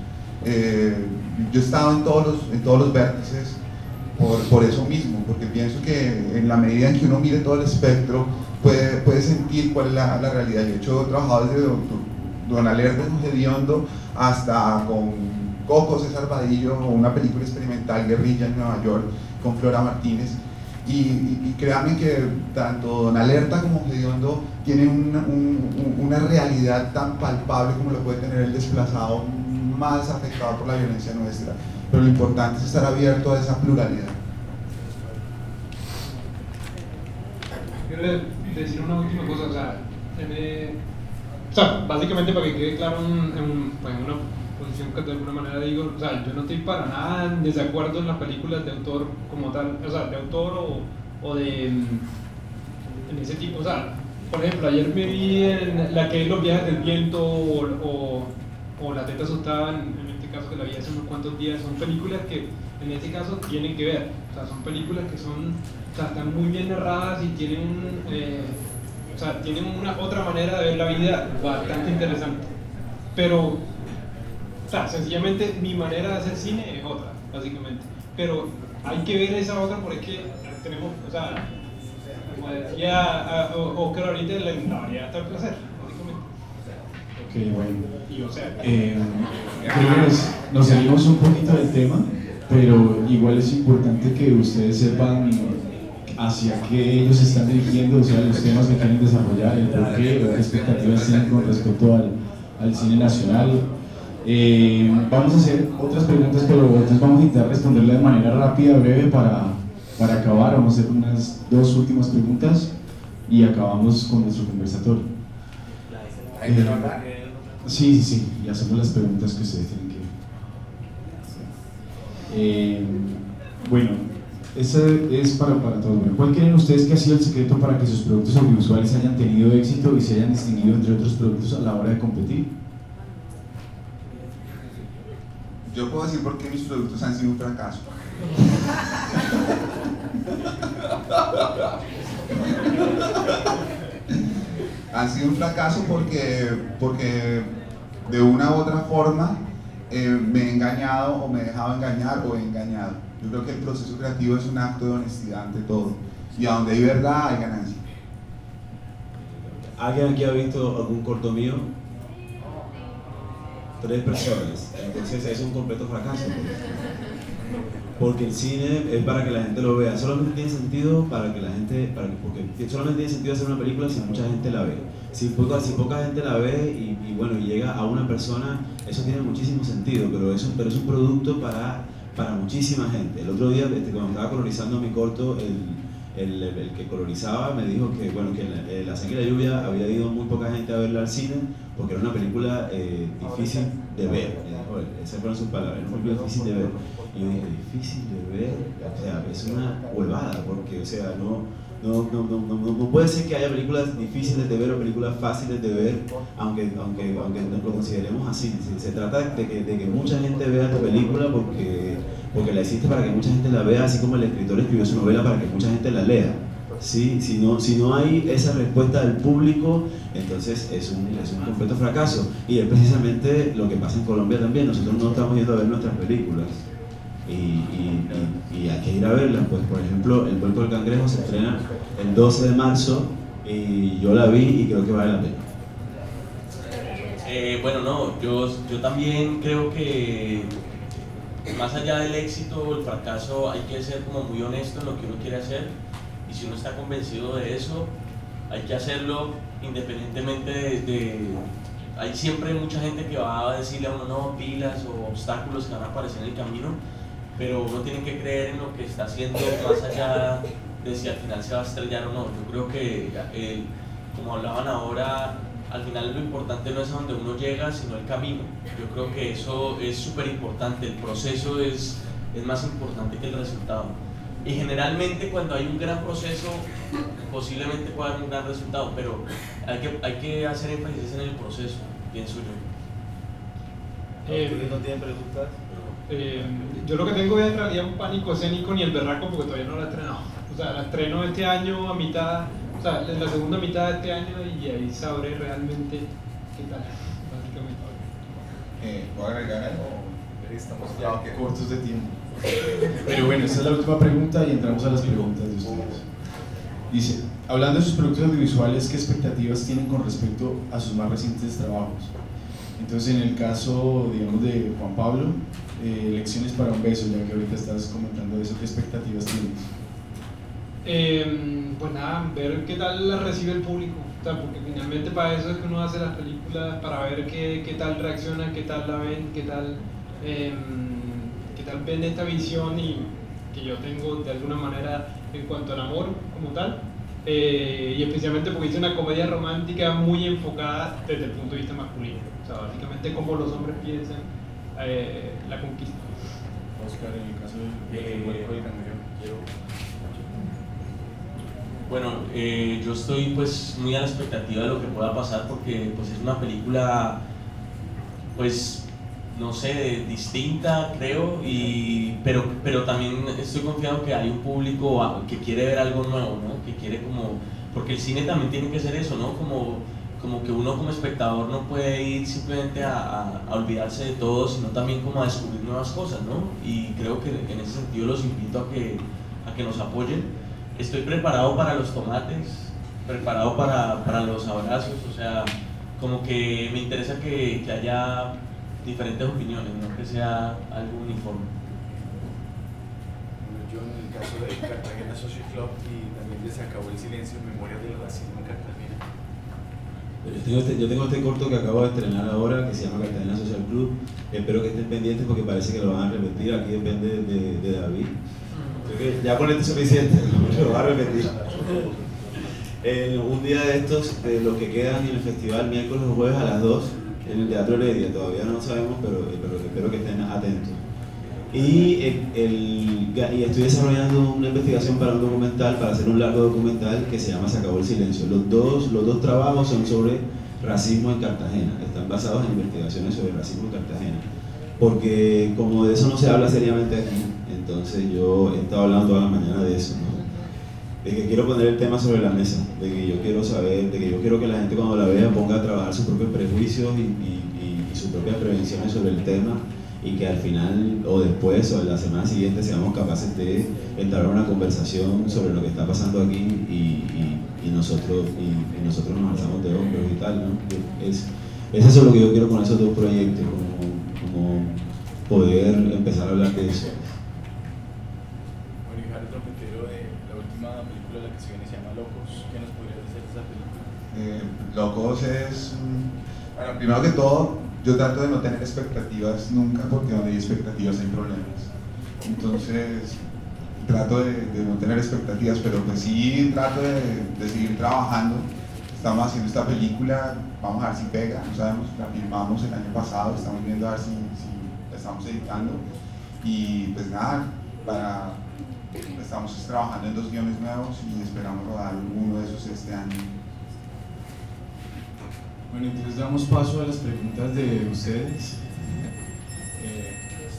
[SPEAKER 7] Eh, yo he estado en todos los, en todos los vértices Por, por eso mismo, porque pienso que en la medida en que uno mire todo el espectro puede, puede sentir cuál es la, la realidad. De hecho, he trabajado desde Don, Don Alerta en Hediondo hasta con Coco, César Vadillo, o una película experimental, Guerrilla en Nueva York, con Flora Martínez. Y, y, y créanme que tanto Don Alerta como Hediondo tienen una, un, una realidad tan palpable como lo puede tener el desplazado más afectado por la violencia nuestra. Pero lo importante es estar abierto a esa pluralidad.
[SPEAKER 3] Quiero decir una última cosa, o sea, en, eh, o sea básicamente para que quede claro en, en, en una posición que de alguna manera digo, o sea, yo no estoy para nada en desacuerdo en las películas de autor como tal, o sea, de autor o, o de en ese tipo, o sea, por ejemplo, ayer me vi en la que es Los viajes del viento o, o, o La teta asustada, en, en este caso que la vi hace unos cuantos días, son películas que en este caso tienen que ver, o sea, son películas que son, o sea, están muy bien narradas y tienen, eh, o sea, tienen una otra manera de ver la vida bastante interesante, pero, o sea, sencillamente mi manera de hacer cine es otra, básicamente, pero hay que ver esa otra porque es que tenemos, o sea, como decía Oscar ahorita, la variedad está el placer, básicamente.
[SPEAKER 2] Ok, bueno.
[SPEAKER 3] Y o sea,
[SPEAKER 2] Eh, creo que nos, nos salimos un poquito del tema, pero igual es importante que ustedes sepan hacia qué ellos se están dirigiendo, o sea, los temas que quieren desarrollar, el por qué, o qué expectativas tienen con respecto al, al cine nacional. Eh, vamos a hacer otras preguntas, pero entonces vamos a intentar responderlas de manera rápida, breve, para, para acabar. Vamos a hacer unas dos últimas preguntas y acabamos con nuestro conversatorio. Eh, sí, sí, sí, y hacemos las preguntas que ustedes tienen que... Eh, bueno, esa es para, para todos. Bueno, ¿cuál creen ustedes que ha sido el secreto para que sus productos audiovisuales hayan tenido éxito y se hayan distinguido entre otros productos a la hora de competir?
[SPEAKER 7] Yo puedo decir por qué mis productos han sido un fracaso. Han sido un fracaso porque, porque de una u otra forma eh, me he engañado o me he dejado engañar o he engañado. Yo creo que el proceso creativo es un acto de honestidad ante todo. Y a donde hay verdad hay ganancia.
[SPEAKER 6] ¿Alguien aquí ha visto algún corto mío? Tres personas. Entonces es un completo fracaso. Porque el cine es para que la gente lo vea. Solamente tiene sentido para que la gente, para que, porque solamente tiene sentido hacer una película si mucha gente la ve. Si poca, si poca gente la ve y, y bueno, llega a una persona, eso tiene muchísimo sentido, pero es un, pero es un producto para, para muchísima gente. El otro día, este, cuando estaba colorizando mi corto, el, el, el, el que colorizaba me dijo que, bueno, que la, la sangre y la lluvia había ido muy poca gente a verla al cine porque era una película eh, difícil de ver. Esas fueron sus palabras, era una película difícil de ver. Y yo dije, difícil de ver, o sea, es una huevada, porque, o sea, no, no, no, no, no, no puede ser que haya películas difíciles de ver o películas fáciles de ver, aunque, aunque, aunque lo consideremos así. Se, se trata de que, de que mucha gente vea tu película porque, porque la hiciste para que mucha gente la vea, así como el escritor escribió su novela para que mucha gente la lea. ¿Sí? Si, no, si no hay esa respuesta del público, entonces es un, es un completo fracaso. Y es precisamente lo que pasa en Colombia también. Nosotros no estamos yendo a ver nuestras películas. Y, y, y, y hay que ir a verlas, pues por ejemplo El Vuelco del Cangrejo se estrena el doce de marzo y yo la vi y creo que vale la pena.
[SPEAKER 5] Eh, bueno, no, yo, yo también creo que más allá del éxito o el fracaso hay que ser como muy honesto en lo que uno quiere hacer y si uno está convencido de eso hay que hacerlo independientemente de, de hay siempre mucha gente que va a decirle a uno no, pilas o obstáculos que van a aparecer en el camino, pero uno tiene que creer en lo que está haciendo más allá de si al final se va a estrellar o no. Yo creo que, eh, como hablaban ahora, al final lo importante no es a donde uno llega, sino el camino. Yo creo que eso es súper importante, el proceso es, es más importante que el resultado. Y generalmente cuando hay un gran proceso, posiblemente pueda haber un gran resultado, pero hay que, hay que hacer énfasis en el proceso, pienso yo.
[SPEAKER 3] Eh,
[SPEAKER 4] ¿No tienen preguntas?
[SPEAKER 3] Eh, yo lo que tengo es en realidad un pánico escénico ni el berraco porque todavía no la he estrenado. O sea, la estreno este año a mitad, o sea, en la segunda mitad de este año y ahí sabré realmente qué tal, básicamente.
[SPEAKER 7] Eh, ¿Puedo agregar algo?
[SPEAKER 4] Estamos
[SPEAKER 2] Ya okay. Cortos de tiempo. Pero bueno, esta es la última pregunta y entramos a las preguntas de ustedes. Dice, hablando de sus productos audiovisuales, ¿qué expectativas tienen con respecto a sus más recientes trabajos? Entonces, en el caso, digamos, de Juan Pablo, eh, Lecciones para un beso, ya que ahorita estás comentando eso, ¿qué expectativas tienes?
[SPEAKER 3] Eh, pues nada, ver qué tal la recibe el público, o sea, porque finalmente para eso es que uno hace las películas, para ver qué, qué tal reaccionan, qué tal la ven, qué tal, eh, qué tal ven esta visión y que yo tengo de alguna manera en cuanto al amor como tal, eh, y especialmente porque hice una comedia romántica muy enfocada desde el punto de vista masculino, o sea, básicamente cómo los hombres piensan eh, la conquista.
[SPEAKER 4] Oscar, en el caso de
[SPEAKER 5] Eh,
[SPEAKER 4] Hueco y Cangrejo, quiero...
[SPEAKER 5] Bueno, eh, yo estoy pues muy a la expectativa de lo que pueda pasar porque pues es una película pues no sé, distinta creo, y, pero, pero también estoy confiado que hay un público que quiere ver algo nuevo, ¿no? Que quiere como, porque el cine también tiene que ser eso, ¿no? Como, como que uno como espectador no puede ir simplemente a, a, a olvidarse de todo, sino también como a descubrir nuevas cosas, ¿no? Y creo que en ese sentido los invito a que, a que nos apoyen. Estoy preparado para los tomates, preparado para, para los abrazos, o sea, como que me interesa que, que haya diferentes opiniones, no que sea algo uniforme.
[SPEAKER 4] Bueno, yo en el caso de Cartagena Social Club y también de Se acabó el silencio, Memorias del racismo en Cartagena.
[SPEAKER 6] Yo tengo, este, yo tengo este corto que acabo de estrenar ahora que se llama Cartagena Social Club. Espero que estén pendientes porque parece que lo van a repetir. Aquí depende de, de David. Creo que ya con esto es suficiente, lo va a repetir. En un día de estos, de los que quedan en el festival, miércoles o jueves a las dos, en el Teatro Heredia, todavía no lo sabemos, pero, pero espero que estén atentos. Y, el, el, y estoy desarrollando una investigación para un documental, para hacer un largo documental que se llama Se acabó el silencio. Los dos, los dos trabajos son sobre racismo en Cartagena, están basados en investigaciones sobre racismo en Cartagena. Porque como de eso no se habla seriamente aquí, entonces yo he estado hablando toda la mañana de eso, ¿no? De que quiero poner el tema sobre la mesa, de que yo quiero saber, de que yo quiero que la gente cuando la vea ponga a trabajar sus propios prejuicios y, y, y, y sus propias prevenciones sobre el tema, y que al final o después o en la semana siguiente seamos capaces de entrar a una conversación sobre lo que está pasando aquí y, y, y, nosotros, y, y nosotros nos alzamos de hombros y tal, ¿no? Es, es eso lo que yo quiero con esos dos proyectos, como, como poder empezar a hablar de eso.
[SPEAKER 4] Bueno, y Jaro Trompetero, de la última película de la que se viene se llama Locos. ¿Qué nos podría decir de esa película?
[SPEAKER 7] Eh, Locos es, bueno, primero que todo, yo trato de no tener expectativas nunca, porque donde hay expectativas hay problemas. Entonces, trato de, de no tener expectativas, pero pues sí trato de, de seguir trabajando. Estamos haciendo esta película, vamos a ver si pega, no sabemos, la filmamos el año pasado, estamos viendo a ver si, si la estamos editando. Y pues nada, para, estamos trabajando en dos guiones nuevos y esperamos rodar uno de esos este año.
[SPEAKER 2] Bueno, entonces damos paso a las preguntas de ustedes. Eh,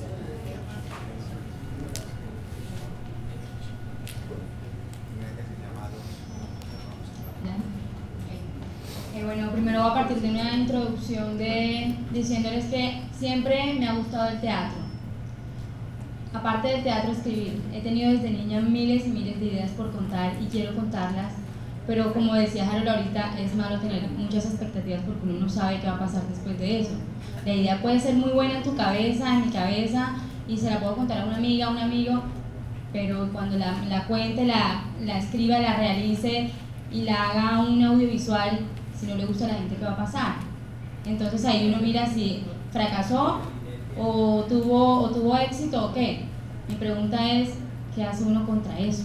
[SPEAKER 8] eh, bueno, primero voy a partir de una introducción de, diciéndoles que siempre me ha gustado el teatro. Aparte del teatro, escribir. He tenido desde niña miles y miles de ideas por contar y quiero contarlas. Pero como decía Harold ahorita, es malo tener muchas expectativas porque uno no sabe qué va a pasar después de eso. La idea puede ser muy buena en tu cabeza, en mi cabeza, y se la puedo contar a una amiga, a un amigo, pero cuando la, la cuente, la, la escriba, la realice y la haga un audiovisual, si no le gusta a la gente, ¿qué va a pasar? Entonces ahí uno mira si fracasó o tuvo, o tuvo éxito o qué. Mi pregunta es, ¿qué hace uno contra eso?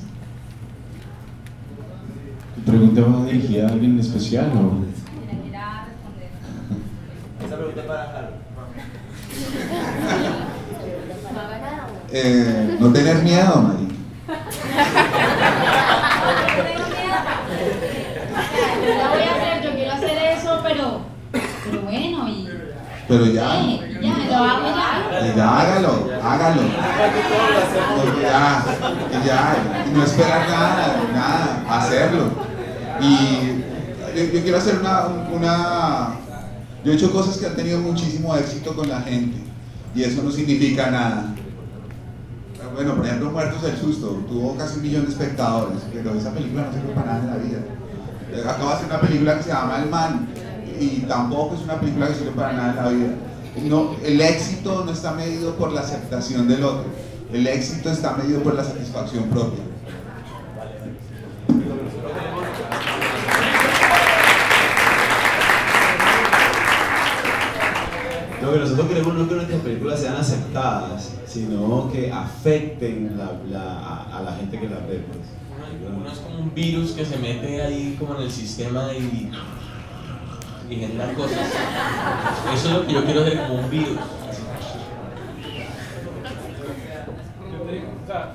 [SPEAKER 2] ¿Tu pregunta va dirigida a alguien en especial o...?
[SPEAKER 8] Que la quiera responder.
[SPEAKER 6] Esa pregunta es para Harold.
[SPEAKER 7] Eh, no tener miedo, Mari.
[SPEAKER 8] Yo la voy a hacer, yo quiero hacer eso, pero, pero bueno, y...
[SPEAKER 7] Pero ya,
[SPEAKER 8] Sí, ya, lo hago ya.
[SPEAKER 7] ya hágalo, hágalo. Porque ya, ya, y no esperar nada, nada, hacerlo. Y yo, yo quiero hacer una, una... Yo he hecho cosas que han tenido muchísimo éxito con la gente, y eso no significa nada. Bueno, por ejemplo, Muertos del Susto, tuvo casi un millón de espectadores, pero esa película no sirve para nada en la vida. Acabo de hacer una película que se llama El Man, y tampoco es una película que sirve para nada en la vida. No, el éxito no está medido por la aceptación del otro, el éxito está medido por la satisfacción propia.
[SPEAKER 6] Lo que nosotros queremos no es que nuestras películas sean aceptadas, sino que afecten la, la, a, a la gente que las ve. Pues.
[SPEAKER 5] Uno es como un virus que se mete ahí como en el sistema y, y genera cosas. Eso es lo que yo quiero hacer, como un virus.
[SPEAKER 4] Rodrigo, o sea,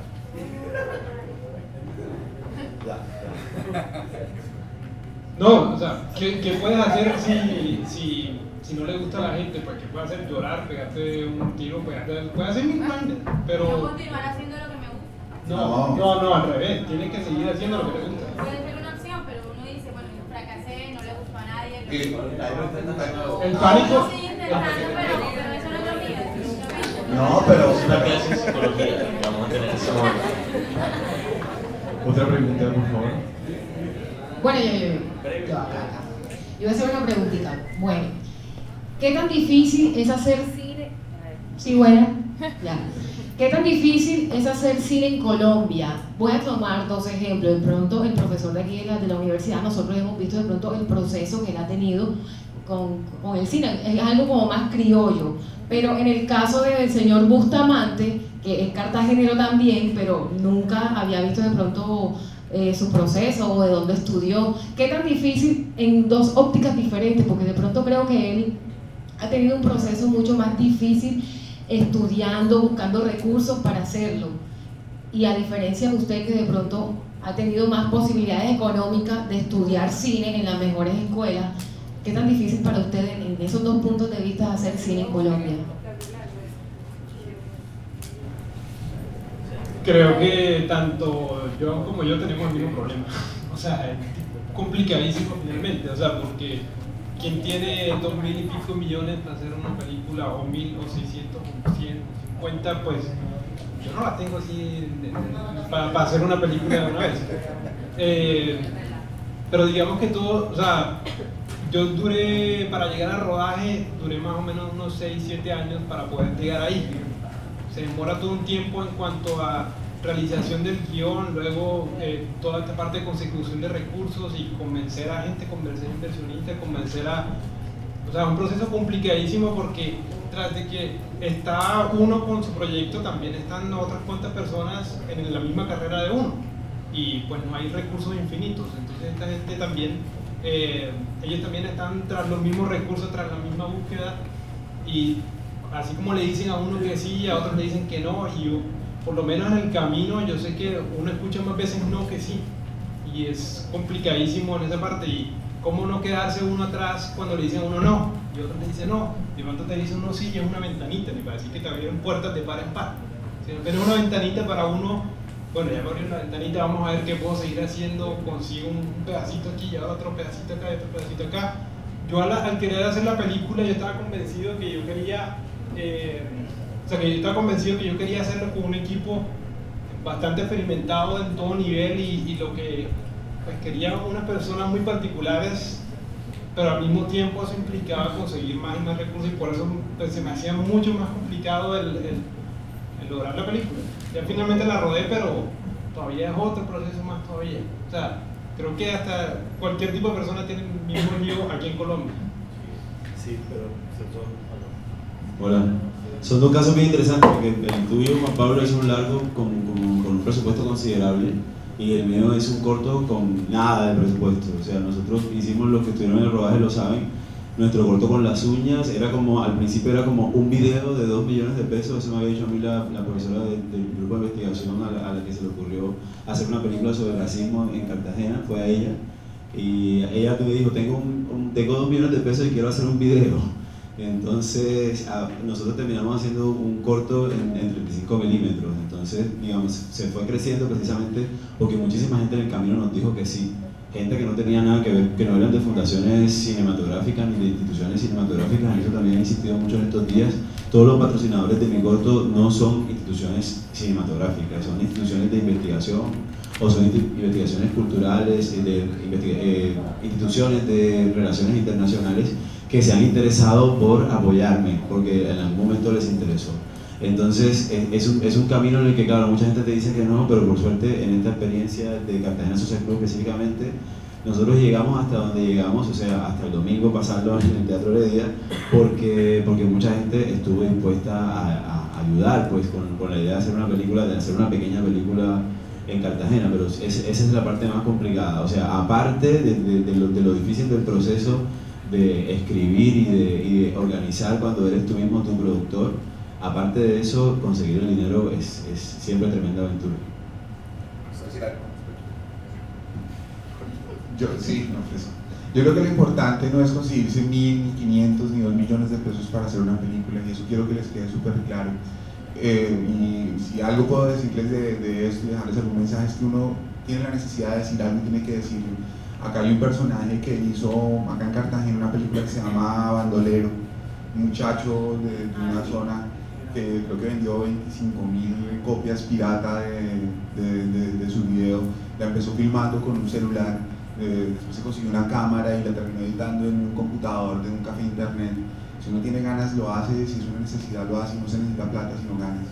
[SPEAKER 3] No, o sea, ¿qué, qué puedes hacer si, si, si no le gusta a la gente? Pues, ¿qué puedes hacer? Llorar, pegarte un tiro, pegarte, puedes hacer mil vainas, pero...
[SPEAKER 9] No continuar haciendo lo que me gusta.
[SPEAKER 3] No, no, no, al revés, tienes que seguir haciendo lo que te gusta.
[SPEAKER 9] Puede ser una opción, pero uno dice, bueno, yo fracasé, no le gustó a nadie. Lo
[SPEAKER 7] Y-
[SPEAKER 9] que...
[SPEAKER 3] El pánico...
[SPEAKER 9] Yo sigo intentando, pero, pero eso no es lo mío, definitivamente.
[SPEAKER 7] No, pero
[SPEAKER 5] Es una clase de psicología que vamos a tener en este momento.
[SPEAKER 2] Otra pregunta, por favor.
[SPEAKER 10] Bueno, yo, yo, yo, yo, acá, acá. Yo voy a hacer una preguntita. Bueno, ¿qué tan difícil es hacer cine? Sí, buena. Ya. ¿Qué tan difícil es hacer cine en Colombia? Voy a tomar dos ejemplos. De pronto, el profesor de aquí de la, de la universidad, nosotros hemos visto de pronto el proceso que él ha tenido con, con el cine. Es algo como más criollo. Pero en el caso del señor Bustamante, que es cartagenero también, pero nunca había visto de pronto eh, su proceso o de dónde estudió. ¿Qué tan difícil en dos ópticas diferentes? Porque de pronto creo que él ha tenido un proceso mucho más difícil estudiando, buscando recursos para hacerlo. Y a diferencia de usted que de pronto ha tenido más posibilidades económicas de estudiar cine en las mejores escuelas, ¿qué tan difícil para usted en esos dos puntos de vista hacer cine en Colombia?
[SPEAKER 3] Creo que tanto yo como yo tenemos el mismo problema. O sea, es complicadísimo finalmente. O sea, porque quien tiene dos mil y pico millones para hacer una película, o mil, o seiscientos, o cien, o cincuenta, pues yo no la tengo así de, de, para, para hacer una película de una vez. Eh, pero digamos que todo, o sea, yo duré, para llegar al rodaje, duré más o menos unos seis, siete años para poder llegar ahí. Se demora todo un tiempo en cuanto a realización del guión, luego eh, toda esta parte de consecución de recursos y convencer a gente, convencer a inversionistas, convencer a... O sea, un proceso complicadísimo porque tras de que está uno con su proyecto, también están otras cuantas personas en la misma carrera de uno y pues no hay recursos infinitos, entonces esta gente también, eh, ellos también están tras los mismos recursos, tras la misma búsqueda y así como le dicen a uno que sí, a otros le dicen que no, y yo, por lo menos en el camino yo sé que uno escucha más veces no que sí, y es complicadísimo en esa parte, y cómo no quedarse uno atrás cuando le dicen a uno no, y otro te dice no, de pronto te dice uno sí, y es una ventanita, ni para decir que te abrieron puertas de par en par, sino que es una ventanita para uno, bueno, ya me abrieron la ventanita, vamos a ver qué puedo seguir haciendo, consigo un pedacito aquí, y ahora otro pedacito acá, y otro pedacito acá. Yo al, al querer hacer la película, yo estaba convencido que yo quería Eh, o sea que yo estaba convencido que yo quería hacerlo con un equipo bastante experimentado en todo nivel y, y lo que pues, quería unas personas muy particulares, pero al mismo tiempo eso implicaba conseguir más y más recursos y por eso pues, se me hacía mucho más complicado el, el, el lograr la película. Ya finalmente la rodé, pero todavía es otro proceso más todavía. O sea, creo que hasta cualquier tipo de persona tiene el mismo lío aquí en Colombia.
[SPEAKER 4] sí, pero se puede.
[SPEAKER 6] Hola. Son dos casos bien interesantes porque el tuyo, Juan Pablo, es un largo con, con, con un presupuesto considerable y el mío es un corto con nada de presupuesto. O sea, nosotros hicimos, los que estuvieron en el rodaje lo saben, nuestro corto con las uñas era como, al principio era como un video de dos millones de pesos. Eso me había dicho a mí la, la profesora de, del grupo de investigación a la, a la que se le ocurrió hacer una película sobre racismo en Cartagena, fue a ella. Y ella me dijo, tengo, un, un, tengo dos millones de pesos y quiero hacer un video. Entonces a, nosotros terminamos haciendo un corto en, en treinta y cinco milímetros, entonces digamos se fue creciendo precisamente porque muchísima gente en el camino nos dijo que sí, gente que no tenía nada que ver, que no eran de fundaciones cinematográficas ni de instituciones cinematográficas. En eso también he insistido mucho en estos días. Todos los patrocinadores de mi corto no son instituciones cinematográficas, son instituciones de investigación o son investigaciones culturales, de, investiga eh, instituciones de relaciones internacionales que se han interesado por apoyarme, porque en algún momento les interesó. Entonces, es un, es un camino en el que, claro, mucha gente te dice que no, pero por suerte, en esta experiencia de Cartagena Social Club específicamente, nosotros llegamos hasta donde llegamos, o sea, hasta el domingo pasarlo en el Teatro Heredia, porque, porque mucha gente estuvo dispuesta a, a ayudar, pues, con, con la idea de hacer una película, de hacer una pequeña película en Cartagena, pero es, esa es la parte más complicada. O sea, aparte de, de, de, lo, de lo difícil del proceso de escribir y de, y de organizar cuando eres tú mismo tu productor, Aparte de eso, conseguir el dinero es, es siempre tremenda aventura.
[SPEAKER 7] Yo, sí, no, pues, yo creo que lo importante no es conseguirse mil, ni quinientos, ni dos millones de pesos para hacer una película, y eso quiero que les quede súper claro. Eh, y si algo puedo decirles de, de esto y dejarles algún mensaje, es que uno tiene la necesidad de decir algo y tiene que decirlo. Acá hay un personaje que hizo acá en Cartagena una película que se llama Bandolero, un muchacho de, de una zona que creo que vendió veinticinco mil copias pirata de, de, de, de su video. La empezó filmando con un celular, eh, después se consiguió una cámara y la terminó editando en un computador de un café internet. Si uno tiene ganas lo hace, si es una necesidad lo hace, no se necesita plata sino ganas.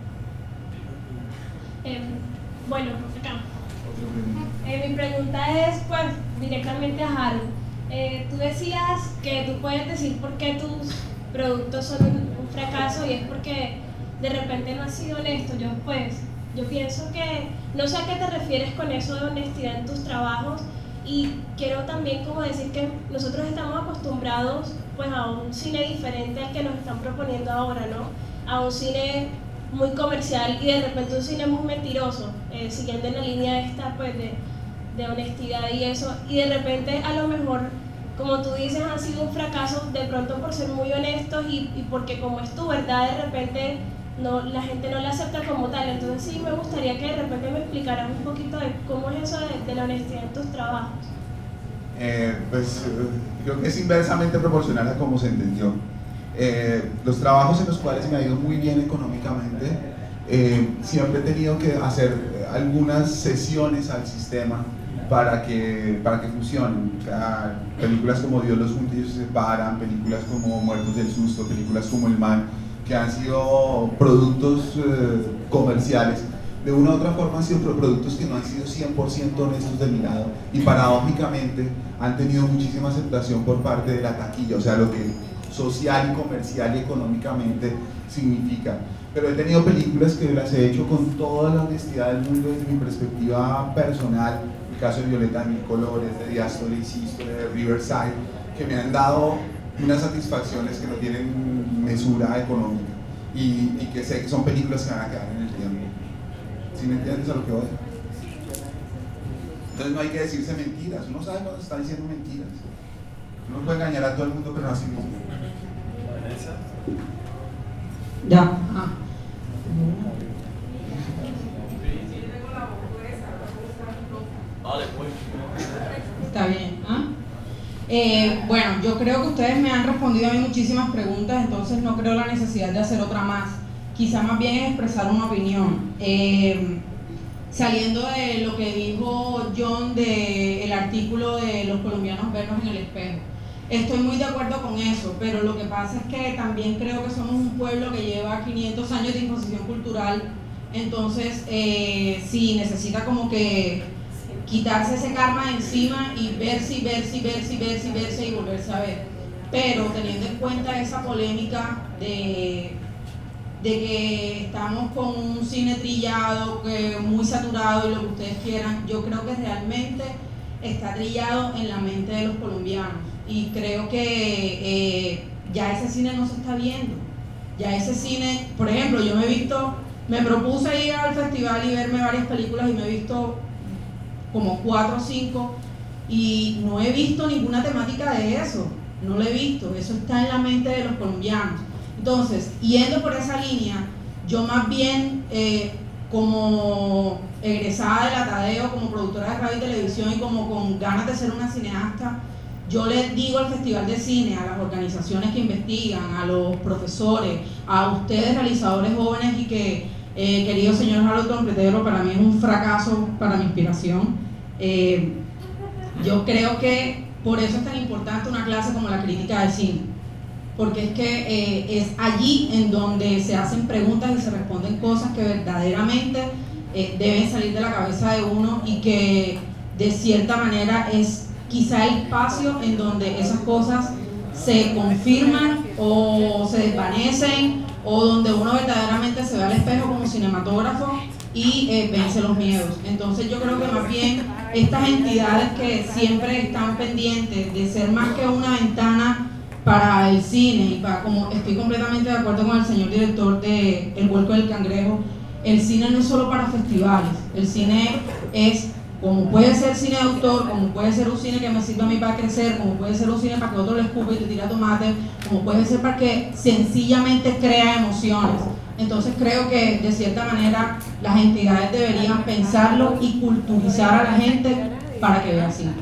[SPEAKER 11] Eh, bueno, acá. Eh, mi pregunta es pues directamente a Harold. Eh, tú decías que tú puedes decir por qué tus productos son un, un fracaso y es porque de repente no has sido honesto. Yo pues, yo pienso que, no sé a qué te refieres con eso de honestidad en tus trabajos, y quiero también como decir que nosotros estamos acostumbrados pues a un cine diferente al que nos están proponiendo ahora, ¿no? A un cine muy comercial y de repente un cine muy mentiroso, eh, siguiendo en la línea esta pues de, de honestidad y eso, y de repente a lo mejor, como tú dices, han sido un fracaso de pronto por ser muy honestos y, y porque como es tu verdad, de repente no, la gente no la acepta como tal. Entonces sí me gustaría que de repente me explicaras un poquito de cómo es eso de, de la honestidad en tus trabajos.
[SPEAKER 7] Eh, pues eh, creo que es inversamente proporcional a cómo se entendió. Eh, los trabajos en los cuales me ha ido muy bien económicamente, eh, siempre he tenido que hacer algunas sesiones al sistema para que, para que funcionen. O sea, películas como Dios los junta y ellos se separan, películas como Muertos del Susto, películas como El Man, que han sido productos eh, comerciales, de una u otra forma han sido productos que no han sido cien por ciento honestos de mi lado, y paradójicamente han tenido muchísima aceptación por parte de la taquilla, o sea, lo que social y comercial y económicamente significa. Pero he tenido películas que las he hecho con toda la honestidad del mundo desde mi perspectiva personal, el caso de Violeta de Mil Colores, de Diástole y Sístole, de Riverside, que me han dado unas satisfacciones que no tienen mesura económica, y, y que sé que son películas que van a quedar en el tiempo. ¿Sí me entiendes a lo que voy? Entonces no hay que decirse mentiras, uno sabe cuando se está diciendo mentiras. Uno puede engañar a todo el mundo, pero no a sí mismo.
[SPEAKER 10] Ya. Ah. Está bien. ¿Ah? Eh, bueno, yo creo que ustedes me han respondido a mí muchísimas preguntas, entonces no creo la necesidad de hacer otra más. Quizá más bien es expresar una opinión. Eh, saliendo de lo que dijo John del artículo de los colombianos vernos en el espejo. Estoy muy de acuerdo con eso, pero lo que pasa es que también creo que somos un pueblo que lleva quinientos años de imposición cultural, entonces eh, sí, necesita como que quitarse ese karma de encima y verse y verse y verse y verse y verse y volverse a ver. Pero teniendo en cuenta esa polémica de, de que estamos con un cine trillado, que muy saturado y lo que ustedes quieran, yo creo que realmente está trillado en la mente de los colombianos. Y creo que eh, ya ese cine no se está viendo. Ya ese cine, por ejemplo, yo me he visto, me propuse ir al festival y verme varias películas y me he visto como cuatro o cinco y no he visto ninguna temática de eso. No lo he visto. Eso está en la mente de los colombianos. Entonces, yendo por esa línea, yo más bien eh, como egresada de la Tadeo, como productora de radio y televisión y como con ganas de ser una cineasta, yo les digo al Festival de Cine, a las organizaciones que investigan, a los profesores, a ustedes realizadores jóvenes y que, eh, querido señor Harold Trompetero, para mí es un fracaso para mi inspiración. Eh, yo creo que por eso es tan importante una clase como la crítica de cine, porque es que eh, es allí en donde se hacen preguntas y se responden cosas que verdaderamente eh, deben salir de la cabeza de uno y que de cierta manera es quizá el espacio en donde esas cosas se confirman o se desvanecen o donde uno verdaderamente se ve al espejo como cinematógrafo y eh, vence los miedos. Entonces yo creo que más bien estas entidades que siempre están pendientes de ser más que una ventana
[SPEAKER 12] para el cine y para, como estoy completamente de acuerdo con el señor director de El Vuelco del Cangrejo, el cine no es solo para festivales, el cine es, como puede ser cine de autor, como puede ser un cine que me sirva a mí para crecer, como puede ser un cine para que otro le escupe y le tire tomate, como puede ser para que sencillamente crea emociones. Entonces creo que de cierta manera las entidades deberían pensarlo y culturizar a la gente para que vea cine.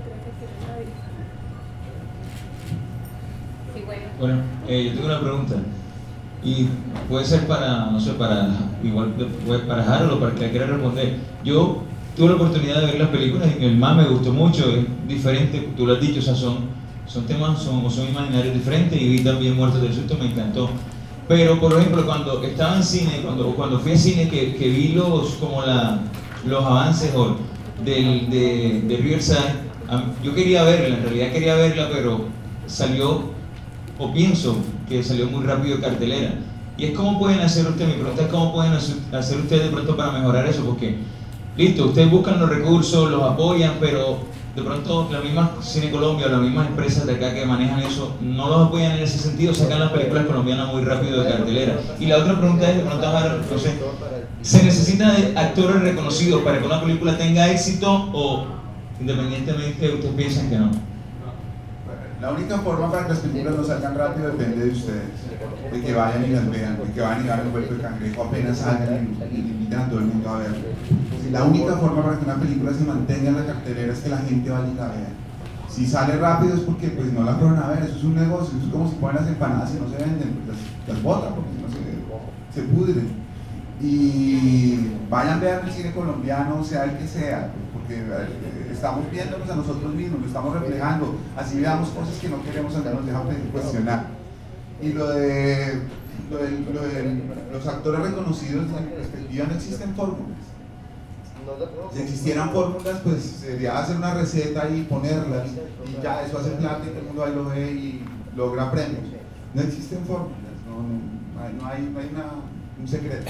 [SPEAKER 13] Bueno, eh, yo tengo una pregunta y puede ser para, no sé, para igual para Harold o para que quiera responder. Yo tuve la oportunidad de ver las películas y el más me gustó mucho, es diferente, tú lo has dicho, o sea, son, son temas, son, son imaginarios diferentes, y vi también Muertos del Susto, me encantó. Pero, por ejemplo, cuando estaba en cine, cuando, cuando fui a cine, que, que vi los, como la, los avances o, del, de, de Riverside, yo quería verla, en realidad quería verla, pero salió, o pienso que salió muy rápido de cartelera. Y es cómo pueden hacer ustedes, mi pregunta es cómo pueden hacer ustedes de pronto para mejorar eso, porque, listo, ustedes buscan los recursos, los apoyan, pero de pronto la misma Cine Colombia o las mismas empresas de acá que manejan eso no los apoyan en ese sentido, sacan las películas colombianas muy rápido de cartelera. Y la otra pregunta es, de pronto, no sé, ¿se necesitan actores reconocidos para que una película tenga éxito o independientemente ustedes piensan que no?
[SPEAKER 7] La única forma para que las películas no salgan rápido depende de ustedes, de que vayan y las vean, de que vayan y hagan El Vuelco del Cangrejo apenas salgan y, y invitan a todo el mundo a verlo. La única forma para que una película se mantenga en la cartelera es que la gente vaya y la vea. Si sale rápido es porque pues no la fueron a ver, eso es un negocio, eso es como si ponen las empanadas y no se venden, pues las, las botan porque si no se, se pudren. Y vayan a ver el cine colombiano, sea el que sea, porque eh, estamos viéndonos a nosotros mismos, lo estamos reflejando, así veamos cosas que no queremos andar, nos dejan cuestionar. Y lo de, lo de, lo de los actores reconocidos, desde mi perspectiva, no existen fórmulas. Si existieran fórmulas, pues sería hacer una receta y ponerla, y, y ya, eso hace plata y todo el mundo ahí lo ve y logra premios. No existen fórmulas, no, no, hay, no hay, no hay una, un secreto.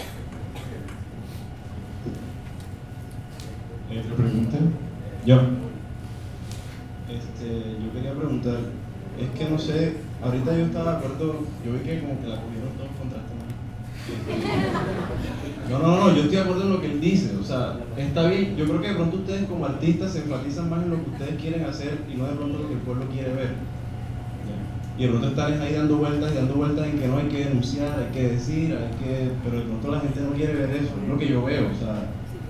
[SPEAKER 14] ¿Otra pregunta? Yo. Este, yo quería preguntar, es que no sé, ahorita yo estaba de acuerdo, yo vi que como que la cogieron todos contra esta mano. No, no, no, yo estoy de acuerdo en lo que él dice, o sea, está bien, yo creo que de pronto ustedes como artistas se enfatizan más en lo que ustedes quieren hacer y no de pronto lo que el pueblo quiere ver. Y de pronto están ahí dando vueltas y dando vueltas en que no hay que denunciar, hay que decir, hay que, pero de pronto la gente no quiere ver eso, es lo que yo veo, o sea.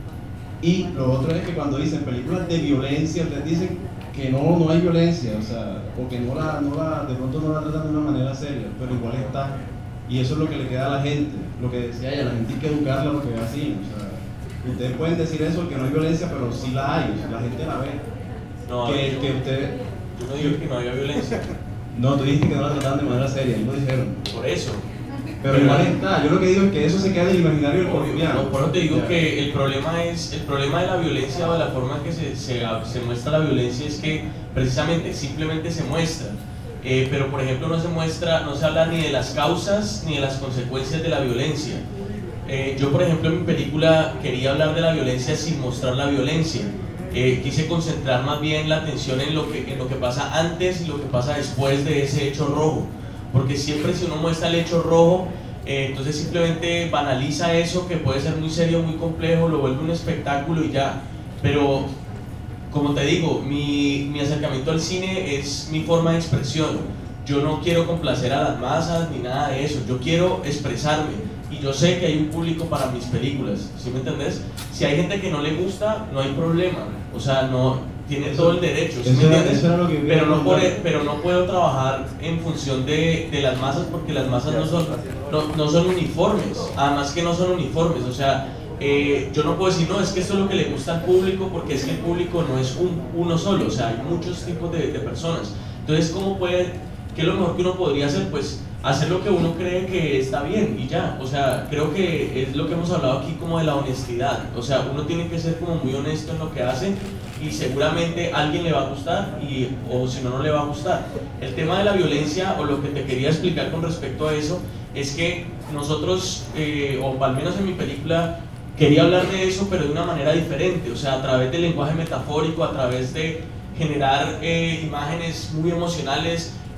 [SPEAKER 14] Y lo otro es que cuando dicen películas de violencia, ustedes dicen que no, no hay violencia, o sea, o que no la, no la, de pronto no la tratan de una manera seria, pero igual está. Y eso es lo que le queda a la gente, lo que decía ella, la gente hay que educarla a lo que ve así, o sea, ustedes pueden decir eso, que no hay violencia, pero sí la hay, o sea, la gente la ve.
[SPEAKER 5] No,
[SPEAKER 14] que,
[SPEAKER 5] yo,
[SPEAKER 14] que usted,
[SPEAKER 5] yo no digo que no había violencia.
[SPEAKER 14] No, tú dijiste que no la trataban de manera seria, ellos lo dijeron.
[SPEAKER 5] Por eso.
[SPEAKER 14] Pero igual está, yo lo que digo es que eso se queda en el imaginario del colombiano.
[SPEAKER 5] No, por eso te digo que el problema es, el problema de la violencia o de la forma en que se, se, se muestra la violencia es que precisamente simplemente se muestra. Eh, pero por ejemplo no se muestra, no se habla ni de las causas ni de las consecuencias de la violencia. Eh, yo por ejemplo en mi película quería hablar de la violencia sin mostrar la violencia. Eh, quise concentrar más bien la atención en lo, que, en lo que pasa antes y lo que pasa después de ese hecho rojo. Porque siempre si uno muestra el hecho rojo, eh, entonces simplemente banaliza eso que puede ser muy serio, muy complejo, lo vuelve un espectáculo y ya. Pero, como te digo, mi, mi acercamiento al cine es mi forma de expresión. Yo no quiero complacer a las masas ni nada de eso, yo quiero expresarme. Y yo sé que hay un público para mis películas, ¿sí me entendés? Si hay gente que no le gusta, no hay problema. O sea, no... tiene eso, todo el derecho, ¿sí me entiendes? Eso era lo que pero, no por, pero no puedo trabajar en función de, de las masas porque las masas no son, no, no son uniformes, además que no son uniformes, o sea, eh, yo no puedo decir, no, es que esto es lo que le gusta al público porque es que el público no es un, uno solo, o sea, hay muchos tipos de, de personas. Entonces, ¿cómo puede, qué es lo mejor que uno podría hacer? Pues hacer lo que uno cree que está bien y ya, o sea, creo que es lo que hemos hablado aquí como de la honestidad, o sea, uno tiene que ser como muy honesto en lo que hace y seguramente a alguien le va a gustar y, o si no, no le va a gustar. El tema de la violencia, o lo que te quería explicar con respecto a eso, es que nosotros, eh, o al menos en mi película, quería hablar de eso, pero de una manera diferente, o sea, a través del lenguaje metafórico, a través de generar eh, imágenes muy emocionales.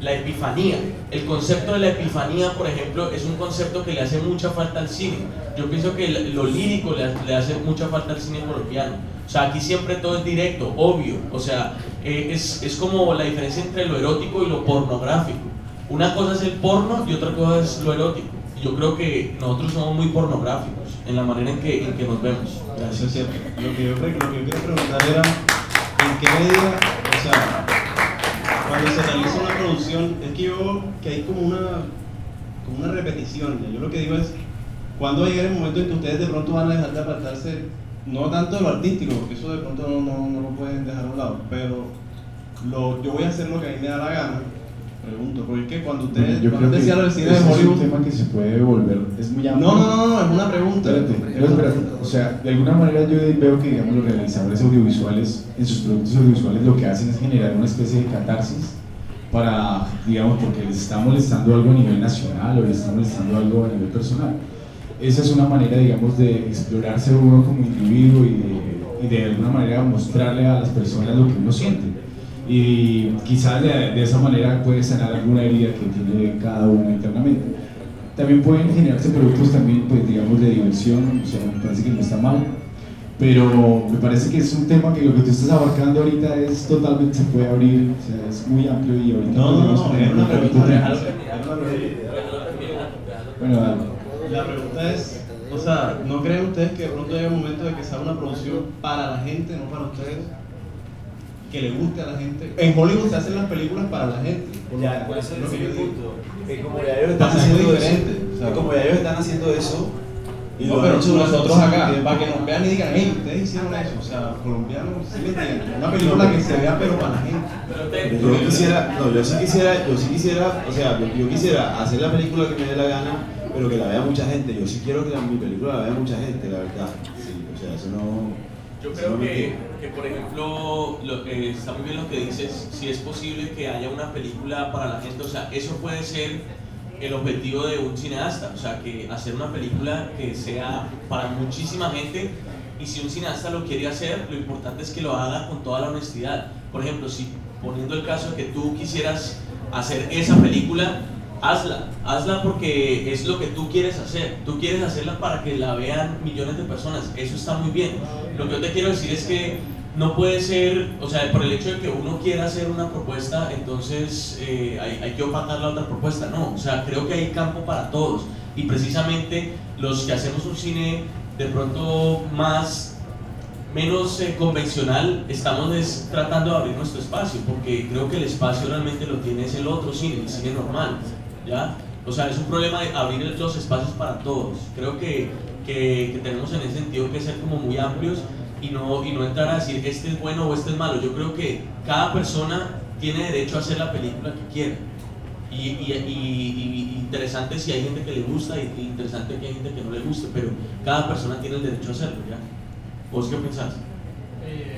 [SPEAKER 5] la epifanía. El concepto de la epifanía, por ejemplo, es un concepto que le hace mucha falta al cine. Yo pienso que lo lírico le, le hace mucha falta al cine colombiano. O sea, aquí siempre todo es directo, obvio. O sea, eh, es, es como la diferencia entre lo erótico y lo pornográfico. Una cosa es el porno y otra cosa es lo erótico. Yo creo que nosotros somos muy pornográficos en la manera en que, en que nos vemos.
[SPEAKER 14] Gracias. Eso es cierto. Lo que yo, lo que yo quiero preguntar era, ¿en qué medida, o sea, cuando se realiza una producción, es que yo veo que hay como una, como una repetición? Yo lo que digo es, ¿cuándo va a llegar el momento en que ustedes de pronto van a dejar de apartarse, no tanto de lo artístico, porque eso de pronto no, no, no lo pueden dejar a un lado, pero lo, yo voy a hacer lo que a mí me da la gana? Pregunto, porque es que cuando ustedes,
[SPEAKER 2] yo
[SPEAKER 14] cuando
[SPEAKER 2] creo
[SPEAKER 14] decían
[SPEAKER 2] que
[SPEAKER 14] el cine de
[SPEAKER 2] ese
[SPEAKER 14] Hollywood...
[SPEAKER 2] es un tema que se puede volver, es muy amplio.
[SPEAKER 14] No, no, no, no, es una pregunta.
[SPEAKER 2] Espérate, no, espérate. O sea, de alguna manera yo veo que, digamos, los realizadores audiovisuales, en sus productos audiovisuales, lo que hacen es generar una especie de catarsis para, digamos, porque les está molestando algo a nivel nacional o les está molestando algo a nivel personal. Esa es una manera, digamos, de explorarse uno como individuo y de, y de alguna manera mostrarle a las personas lo que uno siente. Y quizás de, de esa manera puede sanar alguna herida que tiene cada uno internamente. También pueden generarse productos también, pues digamos, de diversión, o sea, me parece que no está mal, pero me parece que es un tema que lo que tú estás abarcando ahorita es totalmente, se puede abrir, o sea, es muy amplio y ahorita
[SPEAKER 14] no,
[SPEAKER 2] podemos
[SPEAKER 14] no, no,
[SPEAKER 2] poner
[SPEAKER 14] es una pregunta real.
[SPEAKER 2] Bueno, dale.
[SPEAKER 14] La pregunta es, o sea, ¿no creen ustedes que de pronto llega un momento de que sea una producción para la gente, no para ustedes? Que le guste a la gente. En Hollywood se hacen las películas para la gente.
[SPEAKER 6] Ya, pues ese es el punto. Que como ya ellos
[SPEAKER 14] O
[SPEAKER 6] están
[SPEAKER 14] sea, es
[SPEAKER 6] haciendo
[SPEAKER 14] muy
[SPEAKER 6] eso,
[SPEAKER 14] diferente, o sea,
[SPEAKER 6] que como ya ellos están haciendo eso, y
[SPEAKER 14] no,
[SPEAKER 6] lo
[SPEAKER 14] pero
[SPEAKER 6] han hecho
[SPEAKER 14] nosotros
[SPEAKER 6] durante
[SPEAKER 14] acá,
[SPEAKER 6] tiempo.
[SPEAKER 14] para que nos vean y digan, hey, ustedes hicieron eso, o sea, colombianos, ¿sí me entienden? Una película que se vea pero para la gente.
[SPEAKER 6] Yo quisiera, no, yo sí quisiera, yo sí quisiera, o sea, yo, yo quisiera hacer la película que me dé la gana, pero que la vea mucha gente. Yo sí quiero que la, mi película la vea mucha gente, la verdad. Sí, o sea, eso no...
[SPEAKER 5] Yo creo que, que, por ejemplo, lo, eh, está muy bien lo que dices, si es posible que haya una película para la gente, o sea, eso puede ser el objetivo de un cineasta, o sea, que hacer una película que sea para muchísima gente, y si un cineasta lo quiere hacer, lo importante es que lo haga con toda la honestidad. Por ejemplo, si poniendo el caso de que tú quisieras hacer esa película, hazla, hazla porque es lo que tú quieres hacer, tú quieres hacerla para que la vean millones de personas, eso está muy bien. Lo que yo te quiero decir es que no puede ser, o sea, por el hecho de que uno quiera hacer una propuesta, entonces eh, hay, hay que opacar la otra propuesta, no, o sea, creo que hay campo para todos, y precisamente los que hacemos un cine de pronto más, menos eh, convencional, estamos des, tratando de abrir nuestro espacio, porque creo que el espacio realmente lo tiene es el otro cine, el cine normal, ¿ya? O sea, es un problema de abrir los espacios para todos. Creo que, que, que tenemos en ese sentido que ser como muy amplios y no, y no entrar a decir este es bueno o este es malo. Yo creo que cada persona tiene derecho a hacer la película que quiera. Y, y, y, y interesante si hay gente que le gusta y interesante que hay gente que no le guste, pero cada persona tiene el derecho a hacerlo, ¿ya? ¿Vos qué pensás?
[SPEAKER 3] Eh,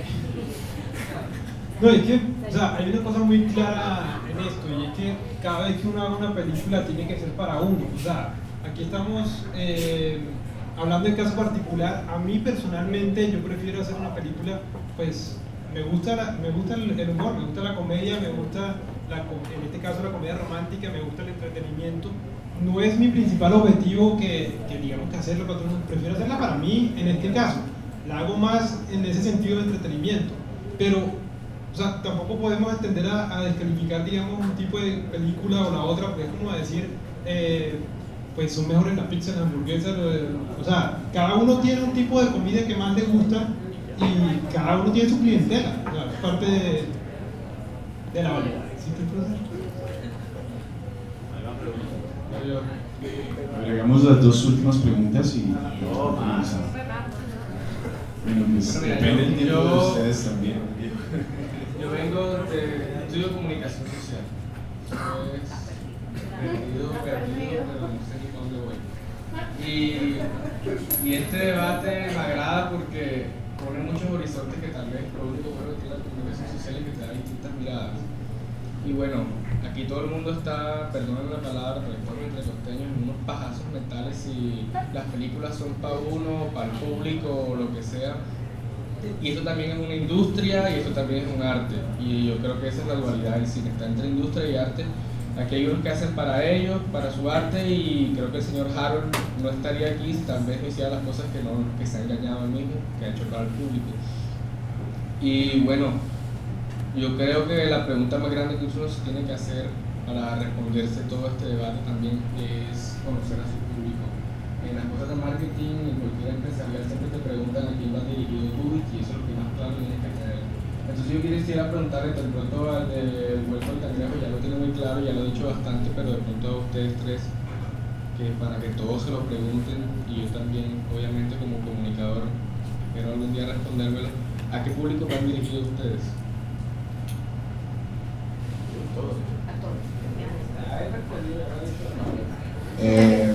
[SPEAKER 3] no, es que, o sea, hay una cosa muy clara en esto, y es que cada vez que uno haga una película tiene que ser para uno. O sea, aquí estamos eh, hablando de caso particular. A mí personalmente yo prefiero hacer una película, pues me gusta, la, me gusta el, el humor, me gusta la comedia, me gusta la, en este caso la comedia romántica, me gusta el entretenimiento. No es mi principal objetivo que, que digamos que hacerlo para todo el mundo, prefiero hacerla para mí en este caso. La hago más en ese sentido de entretenimiento, pero o sea, tampoco podemos extender a, a descalificar, digamos, un tipo de película o la otra, porque es como decir, eh, pues son mejores las pizzas, las hamburguesas, o sea, cada uno tiene un tipo de comida que más le gusta y cada uno tiene su clientela, o sea, es parte de, de la variedad. ¿Existe el proceso?
[SPEAKER 2] Agregamos las dos últimas preguntas y...
[SPEAKER 6] No, más.
[SPEAKER 2] Bueno, pues depende del tiempo de ustedes también.
[SPEAKER 4] Yo vengo de estudio de comunicación social. Pues, perdido, perdido, pero no sé ni dónde voy. Y, y este debate me agrada porque pone muchos horizontes que tal vez lo único bueno que tiene la comunicación social es que te da distintas miradas. Y bueno, aquí todo el mundo está, perdonen la palabra, pero estamos entre costeños en unos pajazos mentales si las películas son para uno, para el público o lo que sea. Y esto también es una industria y esto también es un arte. Y yo creo que esa es la dualidad del cine, está entre industria y arte. Aquí hay unos que hacen para ellos, para su arte, y creo que el señor Harold no estaría aquí si tal vez hiciera las cosas que, no, que se ha engañado al mismo, que ha chocado al público. Y bueno, yo creo que la pregunta más grande que uno se tiene que hacer para responderse todo este debate también es conocer a su público. En las cosas de marketing, en cualquier empresarial siempre te preguntan a quién va dirigido tú, y eso es lo que más claro tienes que tener. Entonces yo quisiera preguntarle, de pronto al del Huerco del Cangrejo, ya lo tiene muy claro, ya lo he dicho bastante, pero de pronto a ustedes tres, que para que todos se lo pregunten, y yo también, obviamente como comunicador, espero algún día respondérmelo, ¿a qué público van dirigidos ustedes?
[SPEAKER 7] Eh,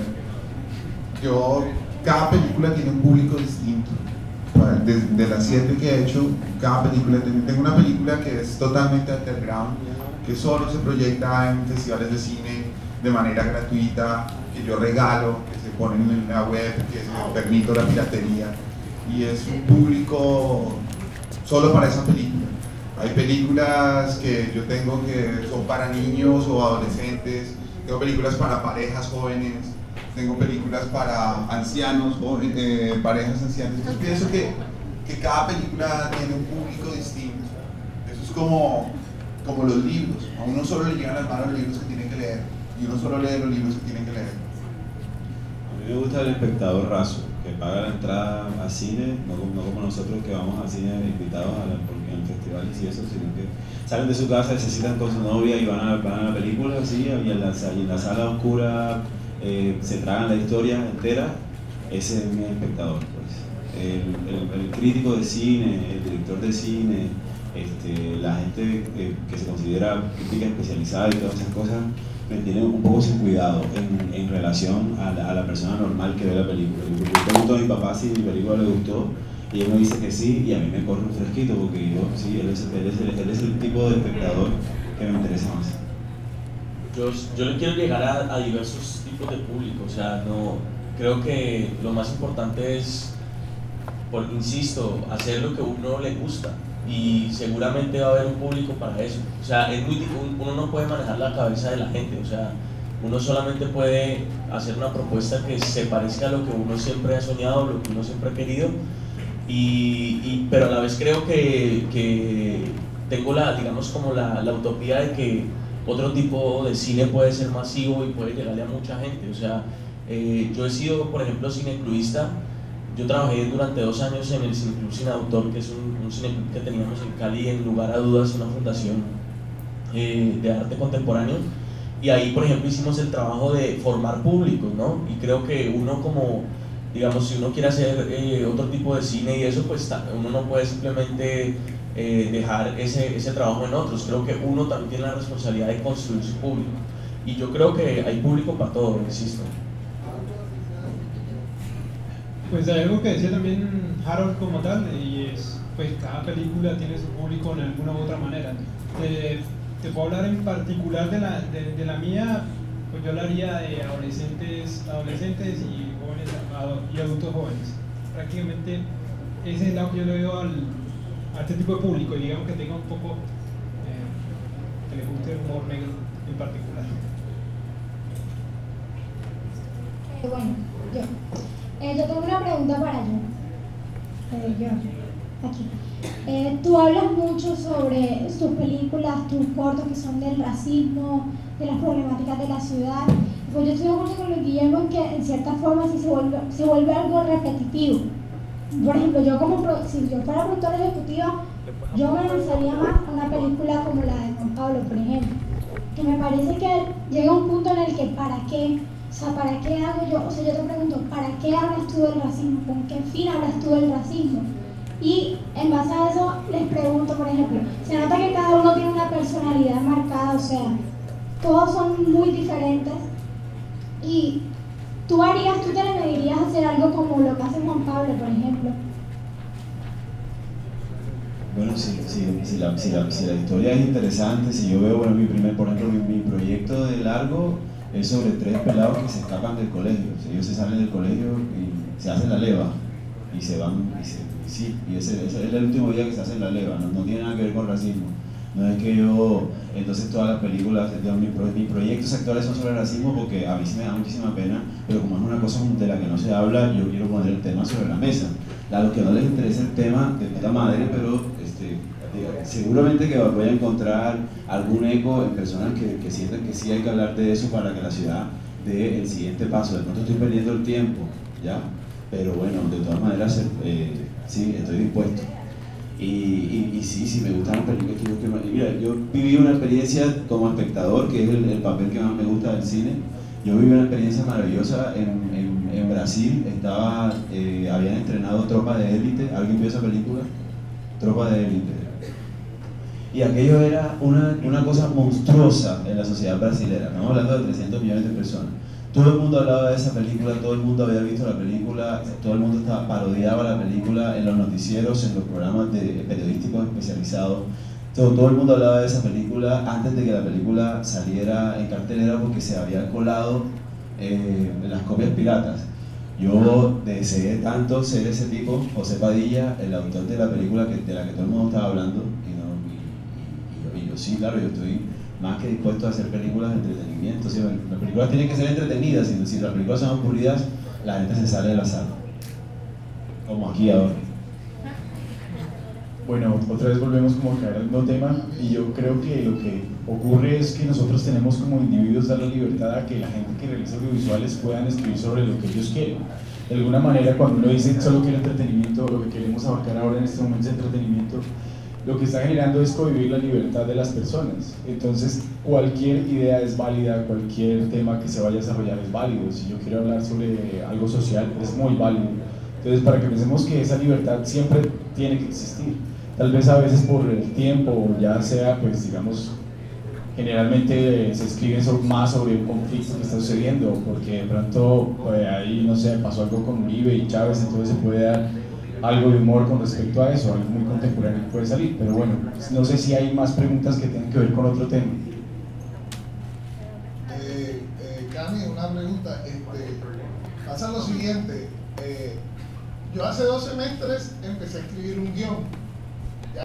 [SPEAKER 7] yo, cada película tiene un público distinto. De, de las siete que he hecho, cada película, tengo una película que es totalmente underground, que solo se proyecta en festivales de cine de manera gratuita, que yo regalo, que se ponen en la web, que se permito la piratería, y es un público solo para esa película. Hay películas que yo tengo que son para niños o adolescentes, tengo películas para parejas jóvenes, tengo películas para ancianos, jóvenes, eh, parejas ancianas. Entonces pienso que, que cada película tiene un público distinto. Eso es como, como los libros. A uno solo le llegan a las manos los libros que tienen que leer, y uno solo lee los libros que tienen que leer.
[SPEAKER 6] A mí me gusta el espectador raso, que paga la entrada al cine, no, no como nosotros que vamos al cine invitados a la, en festivales y eso, sino que salen de su casa, se citan con su novia y van a, van a la película, así, y en la, y en la sala oscura eh, se tragan la historia entera. Ese es mi espectador, pues. El, el, el crítico de cine, el director de cine, este, la gente que, que se considera crítica especializada y todas esas cosas, me tiene un poco sin cuidado en, en relación a la, a la persona normal que ve la película. Yo le pregunto a mi papá si mi película le gustó, y él me dice que sí, y a mí me corre un fresquito, porque yo, sí, él es, él es, el, él es el tipo de espectador que me interesa más.
[SPEAKER 5] Yo, yo le quiero llegar a, a diversos tipos de público, o sea, no, creo que lo más importante es, por, insisto, hacer lo que a uno le gusta, y seguramente va a haber un público para eso. O sea, es muy, uno no puede manejar la cabeza de la gente, o sea, uno solamente puede hacer una propuesta que se parezca a lo que uno siempre ha soñado, lo que uno siempre ha querido, y, y, pero a la vez creo que, que tengo la, digamos, como la, la utopía de que otro tipo de cine puede ser masivo y puede llegarle a mucha gente. O sea, eh, yo he sido, por ejemplo, cineclubista. Yo trabajé durante dos años en el Cineclub Sin Autor, que es un, un cineclub que teníamos en Cali, en lugar a dudas, una fundación eh, de arte contemporáneo, y ahí, por ejemplo, hicimos el trabajo de formar públicos, ¿no? Y creo que uno como, digamos, si uno quiere hacer eh, otro tipo de cine y eso, pues uno no puede simplemente eh, dejar ese, ese trabajo en otros. Creo que uno también tiene la responsabilidad de construir su público, y yo creo que hay público para todo, insisto.
[SPEAKER 3] Pues hay algo que decía también Harold como tal, y es, pues cada película tiene su público en alguna u otra manera. Te, te puedo hablar en particular de la, de, de la mía, pues yo hablaría de adolescentes, adolescentes y jóvenes y adultos jóvenes. Prácticamente ese es el lado que yo le veo al, a este tipo de público, y digamos que tenga un poco, eh, que le guste el humor negro en particular.
[SPEAKER 15] Eh, bueno, yo. Eh, yo tengo una pregunta para yo. Eh, yo, aquí. Eh, tú hablas mucho sobre tus películas, tus cortos que son del racismo, de las problemáticas de la ciudad. Pues yo estoy de acuerdo con Luis Guillermo en que en cierta forma sí se vuelve, se vuelve algo repetitivo. Por ejemplo, yo como si yo fuera productora ejecutiva, yo me lanzaría más a una película como la de Juan Pablo, por ejemplo. Que me parece que llega un punto en el que ¿para qué? O sea, ¿para qué hago yo? O sea, yo te pregunto, ¿para qué hablas tú del racismo? ¿Con qué fin hablas tú del racismo? Y en base a eso les pregunto, por ejemplo, se nota que cada uno tiene una personalidad marcada, o sea, todos son muy diferentes. Y tú harías, tú te le medirías a hacer algo como lo que hace Juan Pablo, por ejemplo.
[SPEAKER 6] Bueno, si, si, si, la, si, la, si la historia es interesante, si yo veo, bueno, mi primer, por ejemplo, mi, mi proyecto de largo es sobre tres pelados que se escapan del colegio. O sea, ellos se salen del colegio y se hacen la leva y se van, y, se, y sí, y ese, ese es el último día que se hacen la leva, no, no tiene nada que ver con racismo. No es que yo, entonces todas las películas, digamos, mis, pro, mis proyectos actuales son sobre el racismo porque a mí sí me da muchísima pena, pero como es una cosa de la que no se habla, yo quiero poner el tema sobre la mesa. A los que no les interesa el tema, de puta madre, pero este, seguramente que voy a encontrar algún eco en personas que, que sientan que sí hay que hablar de eso para que la ciudad dé el siguiente paso. De pronto estoy perdiendo el tiempo, ¿ya? Pero bueno, de todas maneras, eh, sí, estoy dispuesto. Y, y, y sí, sí, me gustan las películas que yo quiero. Mira, yo viví una experiencia como espectador, que es el, el papel que más me gusta del cine. Yo viví una experiencia maravillosa en, en, en Brasil. Estaba, eh, habían estrenado Tropa de Élite. ¿Alguien vio esa película? Tropa de Élite. Y aquello era una, una cosa monstruosa en la sociedad brasileña. Estamos hablando de trescientos millones de personas. Todo el mundo hablaba de esa película, todo el mundo había visto la película, todo el mundo estaba, parodiaba la película en los noticieros, en los programas de, periodísticos especializados. Todo, todo el mundo hablaba de esa película antes de que la película saliera en cartelera porque se había colado eh, en las copias piratas. Yo deseé tanto ser ese tipo, José Padilla, el autor de la película que, de la que todo el mundo estaba hablando, y, no, y, y, y yo sí, claro, yo estoy más que dispuesto a hacer películas de entretenimiento. ¿Sí? Las películas tienen que ser entretenidas, y si las películas son aburridas, la gente se sale de la sala. Como aquí ahora.
[SPEAKER 2] Bueno, otra vez volvemos como a caer al mismo tema, y yo creo que lo que ocurre es que nosotros tenemos como individuos dar la libertad a que la gente que realiza audiovisuales puedan escribir sobre lo que ellos quieren. De alguna manera, cuando uno dice solo quiero entretenimiento, lo que queremos abarcar ahora en este momento es entretenimiento, lo que está generando es cohibir la libertad de las personas. Entonces, cualquier idea es válida, cualquier tema que se vaya a desarrollar es válido. Si yo quiero hablar sobre algo social, es muy válido. Entonces, para que pensemos que esa libertad siempre tiene que existir. Tal vez a veces por el tiempo, ya sea, pues digamos, generalmente eh, se escribe sobre, más sobre un conflicto que está sucediendo, porque de pronto pues, ahí, no sé, pasó algo con Uribe y Chávez, entonces se puede dar algo de humor con respecto a eso, algo muy contemporáneo que puede salir. Pero bueno, no sé si hay más preguntas que tengan que ver con otro tema.
[SPEAKER 16] Eh, eh, Cami, una pregunta. Este, pasa lo siguiente. Eh, yo hace dos semestres empecé a escribir un guión.